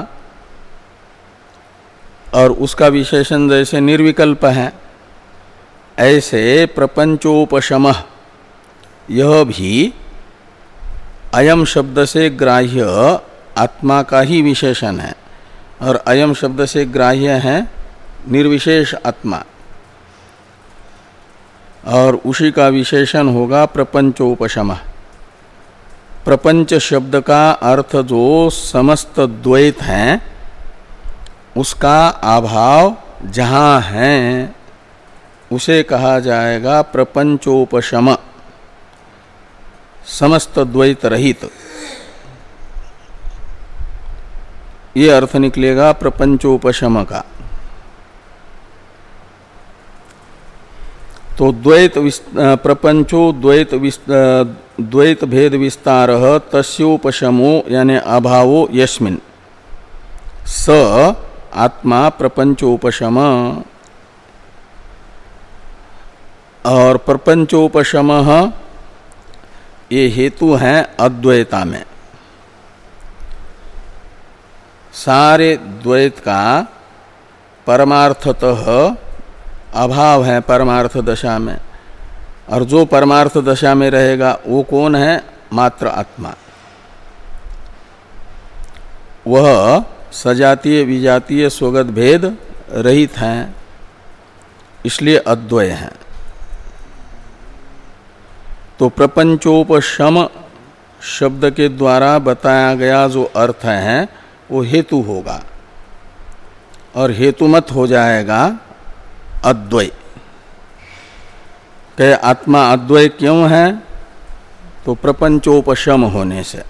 और उसका विशेषण जैसे निर्विकल्प है, ऐसे प्रपंचोपशमः यह भी अयम शब्द से ग्राह्य आत्मा का ही विशेषण है, और अयम शब्द से ग्राह्य है निर्विशेष आत्मा। और उसी का विशेषण होगा प्रपंचोपशम। प्रपंच शब्द का अर्थ जो समस्त द्वैत हैं उसका अभाव जहाँ है उसे कहा जाएगा प्रपंचोपशम, समस्त द्वैत रहित, ये अर्थ निकलेगा प्रपंचोपशम का। तो द्वैत प्रपंचो द्वैत द्वैत भेद विस्तार तस्योपशमो यानी अभावो यस्मिन् स आत्मा प्रपंचोपशम। और प्रपंचोपशम ये हेतु हैं अद्वैता में। सारे द्वैत का परमार्थतः अभाव है परमार्थ दशा में, और जो परमार्थ दशा में रहेगा वो कौन है? मात्र आत्मा। वह सजातीय विजातीय स्वगत भेद रहित हैं, इसलिए अद्वय हैं। तो प्रपंचोपशम शब्द के द्वारा बताया गया जो अर्थ है वो हेतु होगा, और हेतुमत हो जाएगा अद्वय। कहे आत्मा अद्वय क्यों है? तो प्रपंचोपशम होने से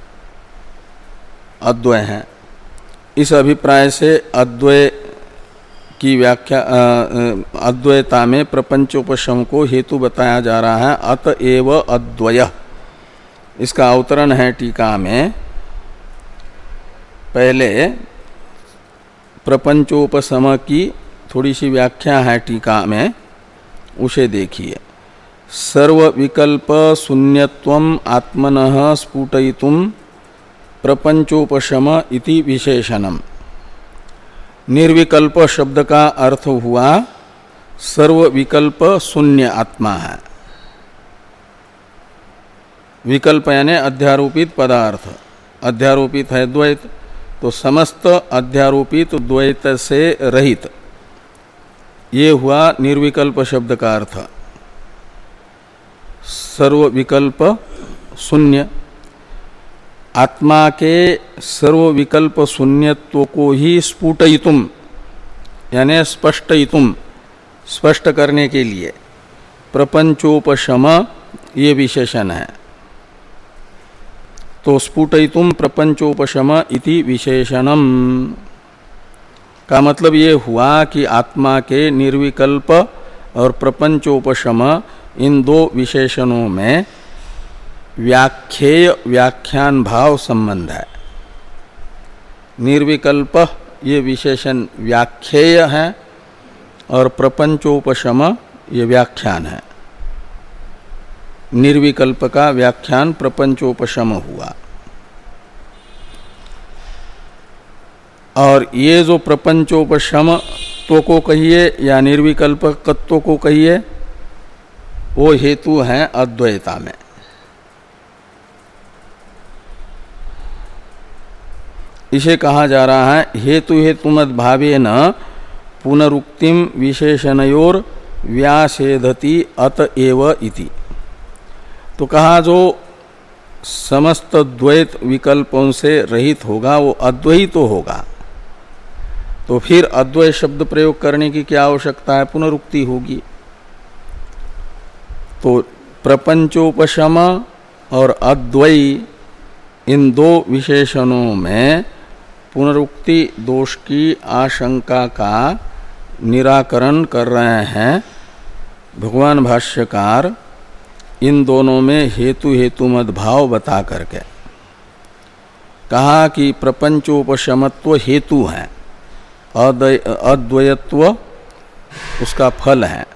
अद्वय है। इस अभिप्राय से अद्वय की व्याख्या अद्वैता में प्रपंचोपशम को हेतु बताया जा रहा है। अतएव अद्वय, इसका अवतरण है टीका में। पहले प्रपंचोपशम की थोड़ी सी व्याख्या है टीका में, उसे देखिए। सर्व विकल्प शून्यत्वम आत्मनः स्फुटयितुम प्रपंचोपशम इति विशेषणम। निर्विकल्प शब्द का अर्थ हुआ सर्व विकल्प शून्य आत्मा है। विकल्प यानी अध्यारोपित पदार्थ, अध्यारोपित है द्वैत, तो समस्त अध्यारोपित द्वैत से रहित, ये हुआ निर्विकल्प शब्द का अर्थ। सर्व विकल्प शून्य, आत्मा के सर्व विकल्प शून्यत्व को ही स्फुटयितुम यानी स्पष्टयितुम, स्पष्ट करने के लिए प्रपंचोपशम ये विशेषण है। तो स्फुटयितुम प्रपंचोपशम इति विशेषणम का मतलब ये हुआ कि आत्मा के निर्विकल्प और प्रपंचोपशम इन दो विशेषणों में व्याख्येय व्याख्यान भाव संबंध है। निर्विकल्प ये विशेषण व्याख्येय है और प्रपंचोपशम ये व्याख्यान है। निर्विकल्प का व्याख्यान प्रपंचोपशम हुआ, और ये जो प्रपंचोपशम तो को कहिए या निर्विकल्प तत्व को कहिए, वो हेतु हैं अद्वैता में। इसे कहा जा रहा है हेतु हेतुमत भावेन पुनरुक्तिम विशेषणयोर व्यासेधति अतएव इति। तो कहा जो समस्त द्वैत विकल्पों से रहित होगा वो अद्वैत तो होगा, तो फिर अद्वय शब्द प्रयोग करने की क्या आवश्यकता है? पुनरुक्ति होगी। तो प्रपंचोपशम और अद्वय इन दो विशेषणों में पुनरुक्ति दोष की आशंका का निराकरण कर रहे हैं भगवान भाष्यकार, इन दोनों में हेतु हेतुमत भाव बता करके। कहा कि प्रपंचोपशमत्व हेतु है, अद्वयत्व उसका फल है।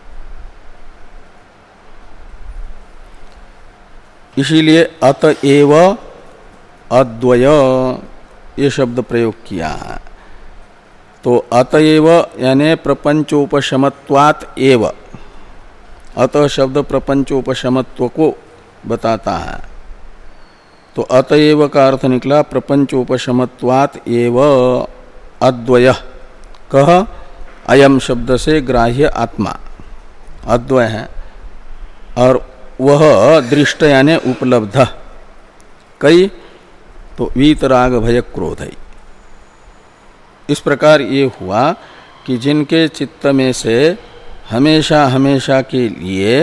इसीलिए अतएव अद्वय ये शब्द प्रयोग किया है। तो अतएव यानी प्रपंचोपशमत्वात् एव, अतः शब्द प्रपंचोपशमत्व को बताता है। तो अतएव का अर्थ निकला प्रपंचोपशमत्वात् एव अद्वय, कह अयम शब्द से ग्राह्य आत्मा, अद्वय है, और वह दृष्ट यानी उपलब्ध कई तो वीतराग भय क्रोध है। इस प्रकार ये हुआ कि जिनके चित्त में से हमेशा हमेशा के लिए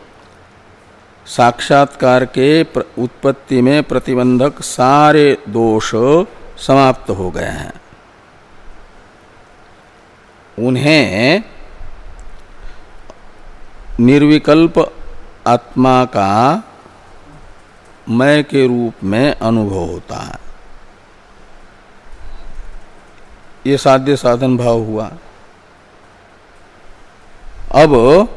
साक्षात्कार के उत्पत्ति में प्रतिबंधक सारे दोष समाप्त हो गए हैं, उन्हें निर्विकल्प आत्मा का मैं के रूप में अनुभव होता है। ये साध्य साधन भाव हुआ। अब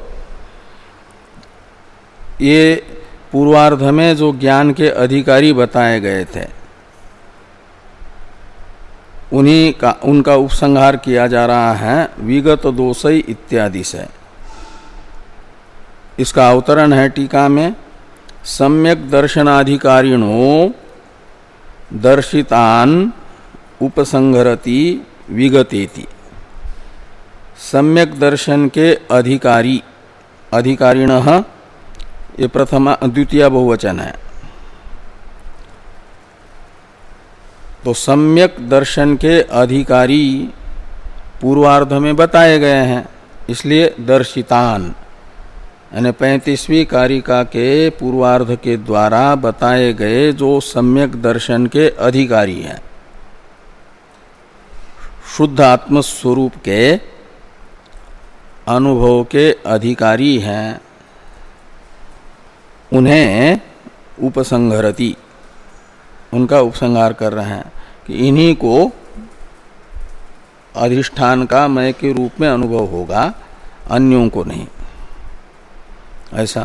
ये पूर्वार्ध में जो ज्ञान के अधिकारी बताए गए थे उन्हीं का उनका उपसंहार किया जा रहा है विगत दोषई इत्यादि से। इसका अवतरण है टीका में, सम्यक दर्शनाधिकारिणो दर्शितान उपसंहरति विगतेति। सम्यक दर्शन के अधिकारी, अधिकारिणः ये प्रथमा द्वितीय बहुवचन है, तो सम्यक दर्शन के अधिकारी पूर्वार्ध में बताए गए हैं, इसलिए दर्शितान यानी पैंतीसवीं कारिका के पूर्वार्ध के द्वारा बताए गए जो सम्यक दर्शन के अधिकारी हैं, शुद्ध आत्मस्वरूप के अनुभव के अधिकारी हैं, उन्हें उपसंहरति, उनका उपसंहार कर रहे हैं कि इन्हीं को अधिष्ठान का मय के रूप में अनुभव होगा, अन्यों को नहीं। ऐसा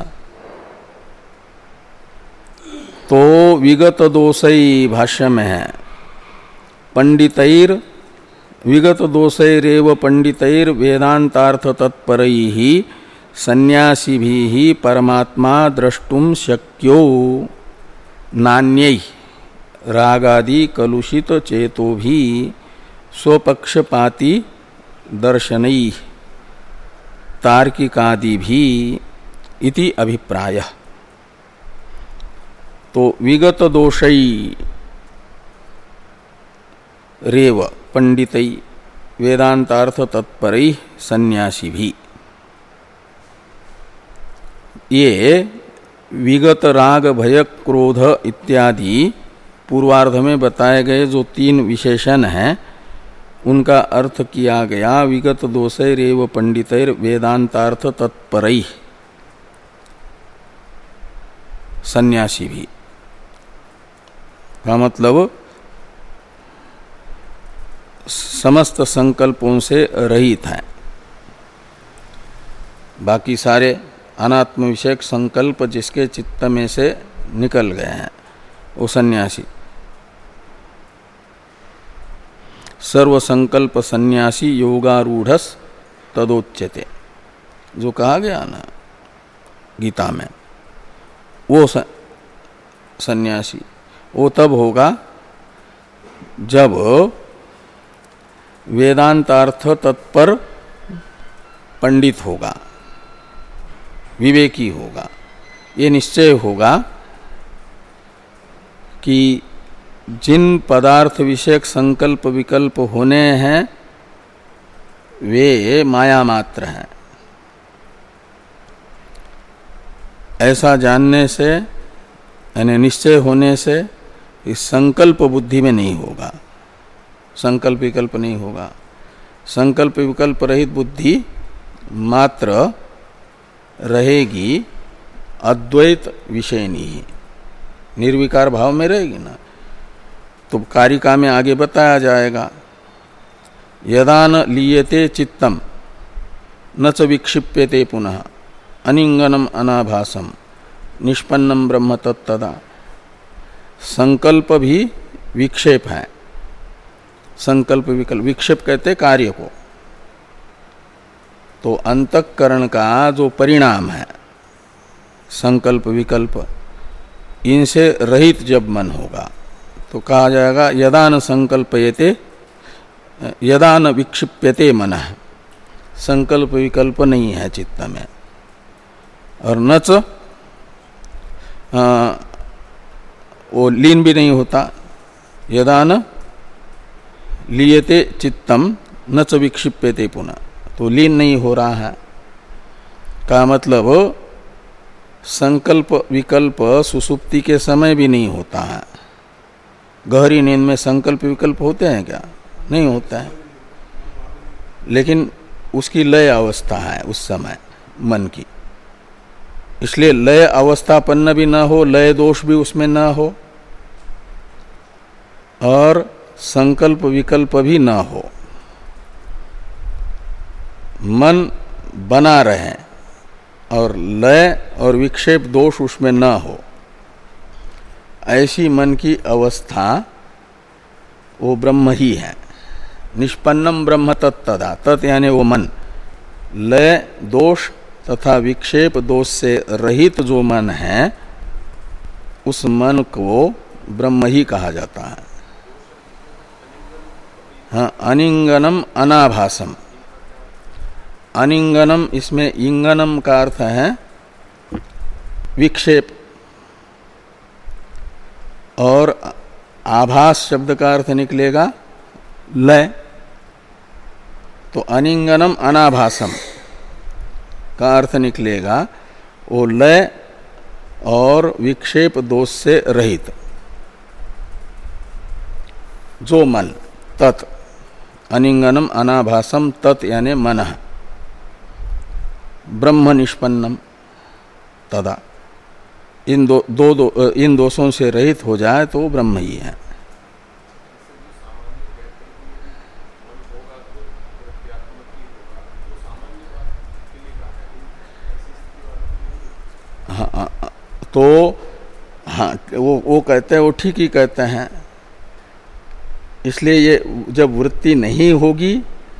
तो विगत दोषई भाष्य में है, पंडितैर विगत दोषैरेव पंडितैर वेदांतार्थ तत्परैहि सन्यासिभिः परमात्मा द्रष्टुम शक्यो नान्यै रागादि कलुषित चेतो भी स्वपक्षपाती दर्शनैः तार्किकादि भी इति अभिप्राय। तो विगत दोषई रेव पंडितै वेदांतार्थ तत्परै सन्यासी भी, ये विगत राग भय क्रोध इत्यादि पूर्वार्ध में बताए गए जो तीन विशेषण हैं उनका अर्थ किया गया विगत दोषैरेव पंडितैर वेदांतार्थ तत्परै सन्यासी भी का मतलब समस्त संकल्पों से रहित है। बाकी सारे अनात्म विषयक संकल्प जिसके चित्त में से निकल गए हैं वो सन्यासी। सर्व संकल्प सन्यासी योगारूढ़स तदोच्यते जो कहा गया ना गीता में, वो सन्यासी वो तब होगा जब वेदांतार्थ तत्पर पंडित होगा, विवेकी होगा। ये निश्चय होगा कि जिन पदार्थ विषयक संकल्प विकल्प होने हैं वे माया मात्र हैं, ऐसा जानने से यानी निश्चय होने से इस संकल्प बुद्धि में नहीं होगा, संकल्प विकल्प नहीं होगा। संकल्प विकल्प रहित बुद्धि मात्र रहेगी अद्वैत विषयनी ही, निर्विकार भाव में रहेगी ना। तो कारिका में आगे बताया जाएगा यदा न लीयते चित्तम न च विक्षिप्यते पुनः अनिंगनम अनाभासम निष्पन्नम ब्रह्म तत्तदा। संकल्प भी विक्षेप है, संकल्प विकल्प, विक्षेप कहते कार्य को। तो अंतःकरण का जो परिणाम है संकल्प विकल्प, इनसे रहित जब मन होगा तो कहा जाएगा यदा न संकल्पयते यदा न विक्षिप्यते मनः, संकल्प विकल्प नहीं है चित्त में। और नच आ, वो लीन भी नहीं होता। यदा न लीयते चित्तम न च विक्षिप्यते पुनः, तो लीन नहीं हो रहा है का मतलब संकल्प विकल्प सुसुप्ति के समय भी नहीं होता है। गहरी नींद में संकल्प विकल्प होते हैं क्या? नहीं होता है, लेकिन उसकी लय अवस्था है उस समय मन की, इसलिए लय अवस्थापन्न भी न हो, लय दोष भी उसमें न हो, और संकल्प विकल्प भी न हो, मन बना रहे और लय और विक्षेप दोष उसमें न हो, ऐसी मन की अवस्था वो ब्रह्म ही है। निष्पन्नम ब्रह्म तत्तदा, तत् यानी वो मन, लय दोष तथा विक्षेप दोष से रहित जो मन है उस मन को ब्रह्म ही कहा जाता है। हाँ, अनिंगनम अनाभासम। अनिंगनम, इसमें इंगनम का अर्थ है विक्षेप, और आभास शब्द का अर्थ निकलेगा लय। तो अनिंगनम अनाभासम का अर्थ निकलेगा वो लय और विक्षेप दोष से रहित जो मन, तत् अनिंगनम अनाभासम, तत् यानी मन ब्रह्म निष्पन्नम तदा, इन दो, दो, दो इन दोषों से रहित हो जाए तो ब्रह्म ही है। हाँ, तो हाँ वो वो कहते हैं, वो ठीक ही कहते हैं। इसलिए ये जब वृत्ति नहीं होगी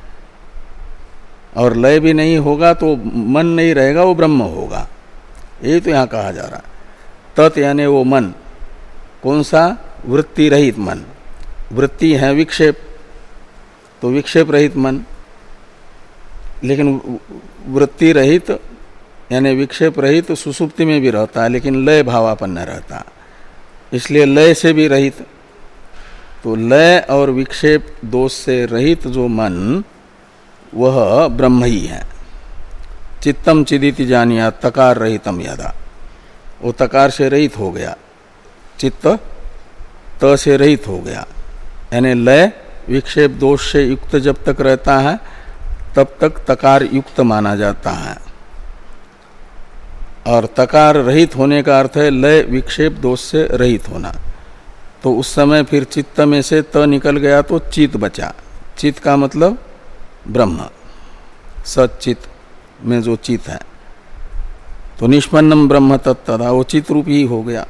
और लय भी नहीं होगा तो मन नहीं रहेगा, वो ब्रह्म होगा। यही तो यहाँ कहा जा रहा है। तत् यानी वो मन, कौन सा? वृत्ति रहित मन। वृत्ति है विक्षेप, तो विक्षेप रहित मन, लेकिन वृत्ति रहित यानी विक्षेप रहित तो सुसुप्ति में भी रहता है, लेकिन लय भावापन्न रहता है, इसलिए लय से भी रहित। तो लय और विक्षेप दोष से रहित जो मन वह ब्रह्म ही है। चित्तम चिदिति जानिया तकार रहितम यदा, वो तकार से रहित हो गया, चित्त त से रहित हो गया, यानी लय विक्षेप दोष से युक्त जब तक रहता है तब तक तकार युक्त माना जाता है, और तकार रहित होने का अर्थ है लय विक्षेप दोष से रहित होना। तो उस समय फिर चित्त में से त निकल गया तो चित बचा। चित का मतलब ब्रह्म, सच्चित में जो चित है, तो निष्पन्नम ब्रह्म तत्तदा, वो चित रूप ही हो गया।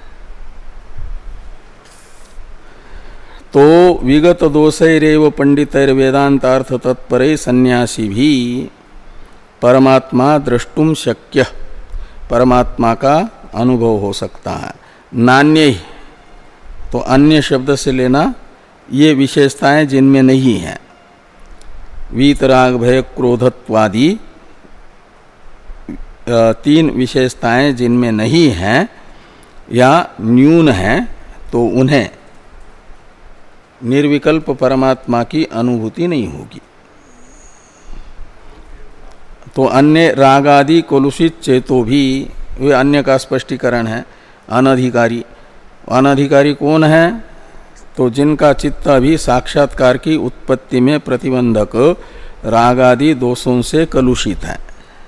तो विगत दोषैरेव पंडितैर वेदांतार्थ तत्परे सन्यासी भी परमात्मा द्रष्टुम शक्य, परमात्मा का अनुभव हो सकता है। नान्य, तो अन्य शब्द से लेना ये विशेषताएं जिनमें नहीं है, वीतराग भय क्रोधत्वादि तीन विशेषताएं जिनमें नहीं हैं या न्यून हैं, तो उन्हें निर्विकल्प परमात्मा की अनुभूति नहीं होगी। तो अन्य रागादि कलुषित चेतो भी, वे अन्य का स्पष्टीकरण है। अनधिकारी, अनधिकारी कौन है? तो जिनका चित्त भी साक्षात्कार की उत्पत्ति में प्रतिबंधक रागादि दोषों से कलुषित है।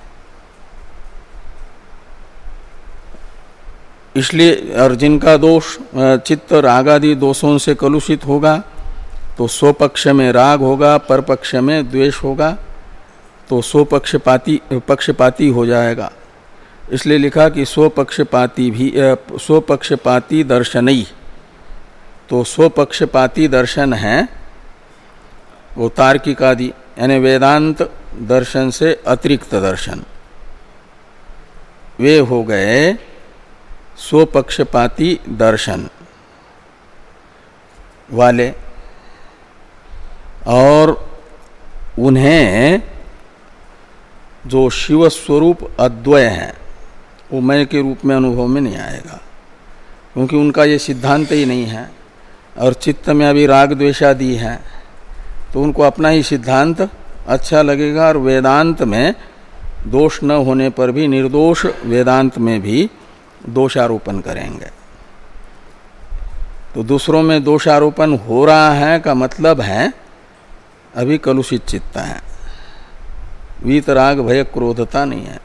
इसलिए, और जिनका दोष चित्त रागादि दोषों से कलुषित होगा तो स्वपक्ष में राग होगा, परपक्ष में द्वेष होगा, तो स्वपक्षपाती पक्षपाती हो जाएगा। इसलिए लिखा कि स्वपक्षपाती भी स्वपक्षपाती दर्शनई, तो स्वपक्षपाती दर्शन है वो तार्किक आदि यानी वेदांत दर्शन से अतिरिक्त दर्शन, वे हो गए स्वपक्षपाती दर्शन वाले, और उन्हें जो शिव स्वरूप अद्वय है वो मैं के रूप में अनुभव में नहीं आएगा, क्योंकि उनका ये सिद्धांत ही नहीं है। और चित्त में अभी राग द्वेषादि है तो उनको अपना ही सिद्धांत अच्छा लगेगा, और वेदांत में दोष न होने पर भी निर्दोष वेदांत में भी दोषारोपण करेंगे। तो दूसरों में दोषारोपण हो रहा है का मतलब है अभी कलुषित चित्त है, वीतराग भय क्रोधता नहीं है।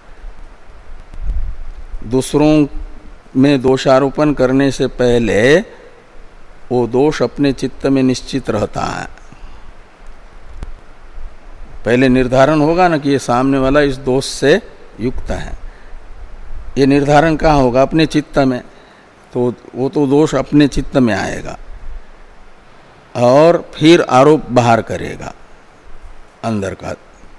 दूसरों में दोषारोपण करने से पहले वो दोष अपने चित्त में निश्चित रहता है। पहले निर्धारण होगा ना कि ये सामने वाला इस दोष से युक्त है। ये निर्धारण कहाँ होगा? अपने चित्त में। तो वो तो दोष अपने चित्त में आएगा और फिर आरोप बाहर करेगा अंदर का।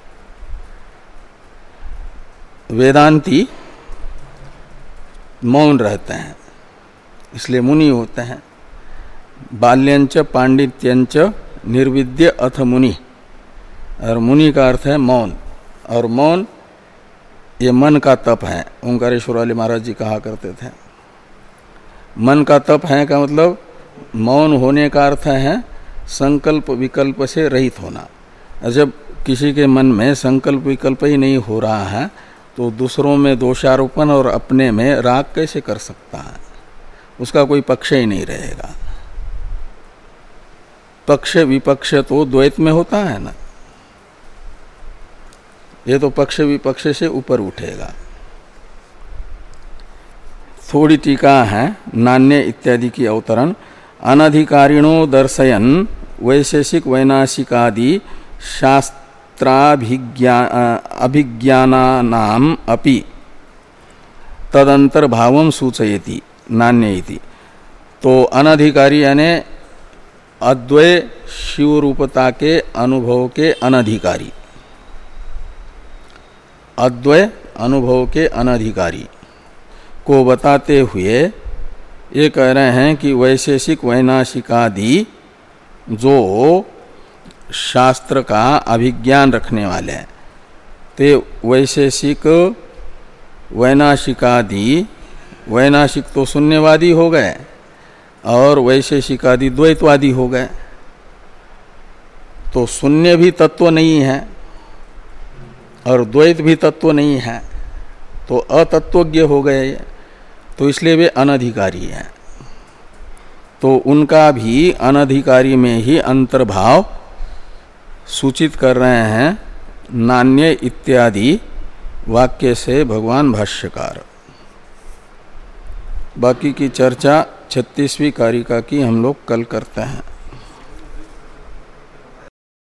वेदांती मौन रहते हैं, इसलिए मुनि होते हैं। बाल्यंच पांडित्यंच निर्विद्य अथ मुनि, और मुनि का अर्थ है मौन। और मौन ये मन का तप है। ओंकारेश्वर वाले महाराज जी कहा करते थे मन का तप है का मतलब मौन होने का अर्थ है संकल्प विकल्प से रहित होना। और जब किसी के मन में संकल्प विकल्प ही नहीं हो रहा है तो दूसरों में दोषारोपण और अपने में राग कैसे कर सकता है? उसका कोई पक्ष ही नहीं रहेगा। पक्ष विपक्ष तो द्वैत में होता है ना, ये तो पक्ष विपक्ष से ऊपर उठेगा। थोड़ी टीका है नान्य इत्यादि की अवतरण। अनधिकारिणो दर्शयन वैशेषिक वैनाशिकादि शास्त्राभिज्ञानानाम अपि तदंतर्भावं सूचयति नान्य इति। तो अनधिकारी यानी अद्वय शिव रूपता के अनुभव के अनधिकारी, अद्वय अनुभव के अनधिकारी को बताते हुए ये कह रहे हैं कि वैशेषिक वैनाशिकादि जो शास्त्र का अभिज्ञान रखने वाले हैं, ते वैशेषिक वैनाशिकादि, वैनाशिक तो शून्यवादी हो गए और वैशेषिकादि द्वैतवादी हो गए। तो शून्य भी तत्व नहीं है और द्वैत भी तत्व नहीं है, तो अतत्वज्ञ हो गए। तो इसलिए वे अनधिकारी हैं। तो उनका भी अनधिकारी में ही अंतर्भाव सूचित कर रहे हैं नान्य इत्यादि वाक्य से भगवान भाष्यकार। बाकी की चर्चा छत्तीसवीं कारिका की हम लोग कल करते हैं।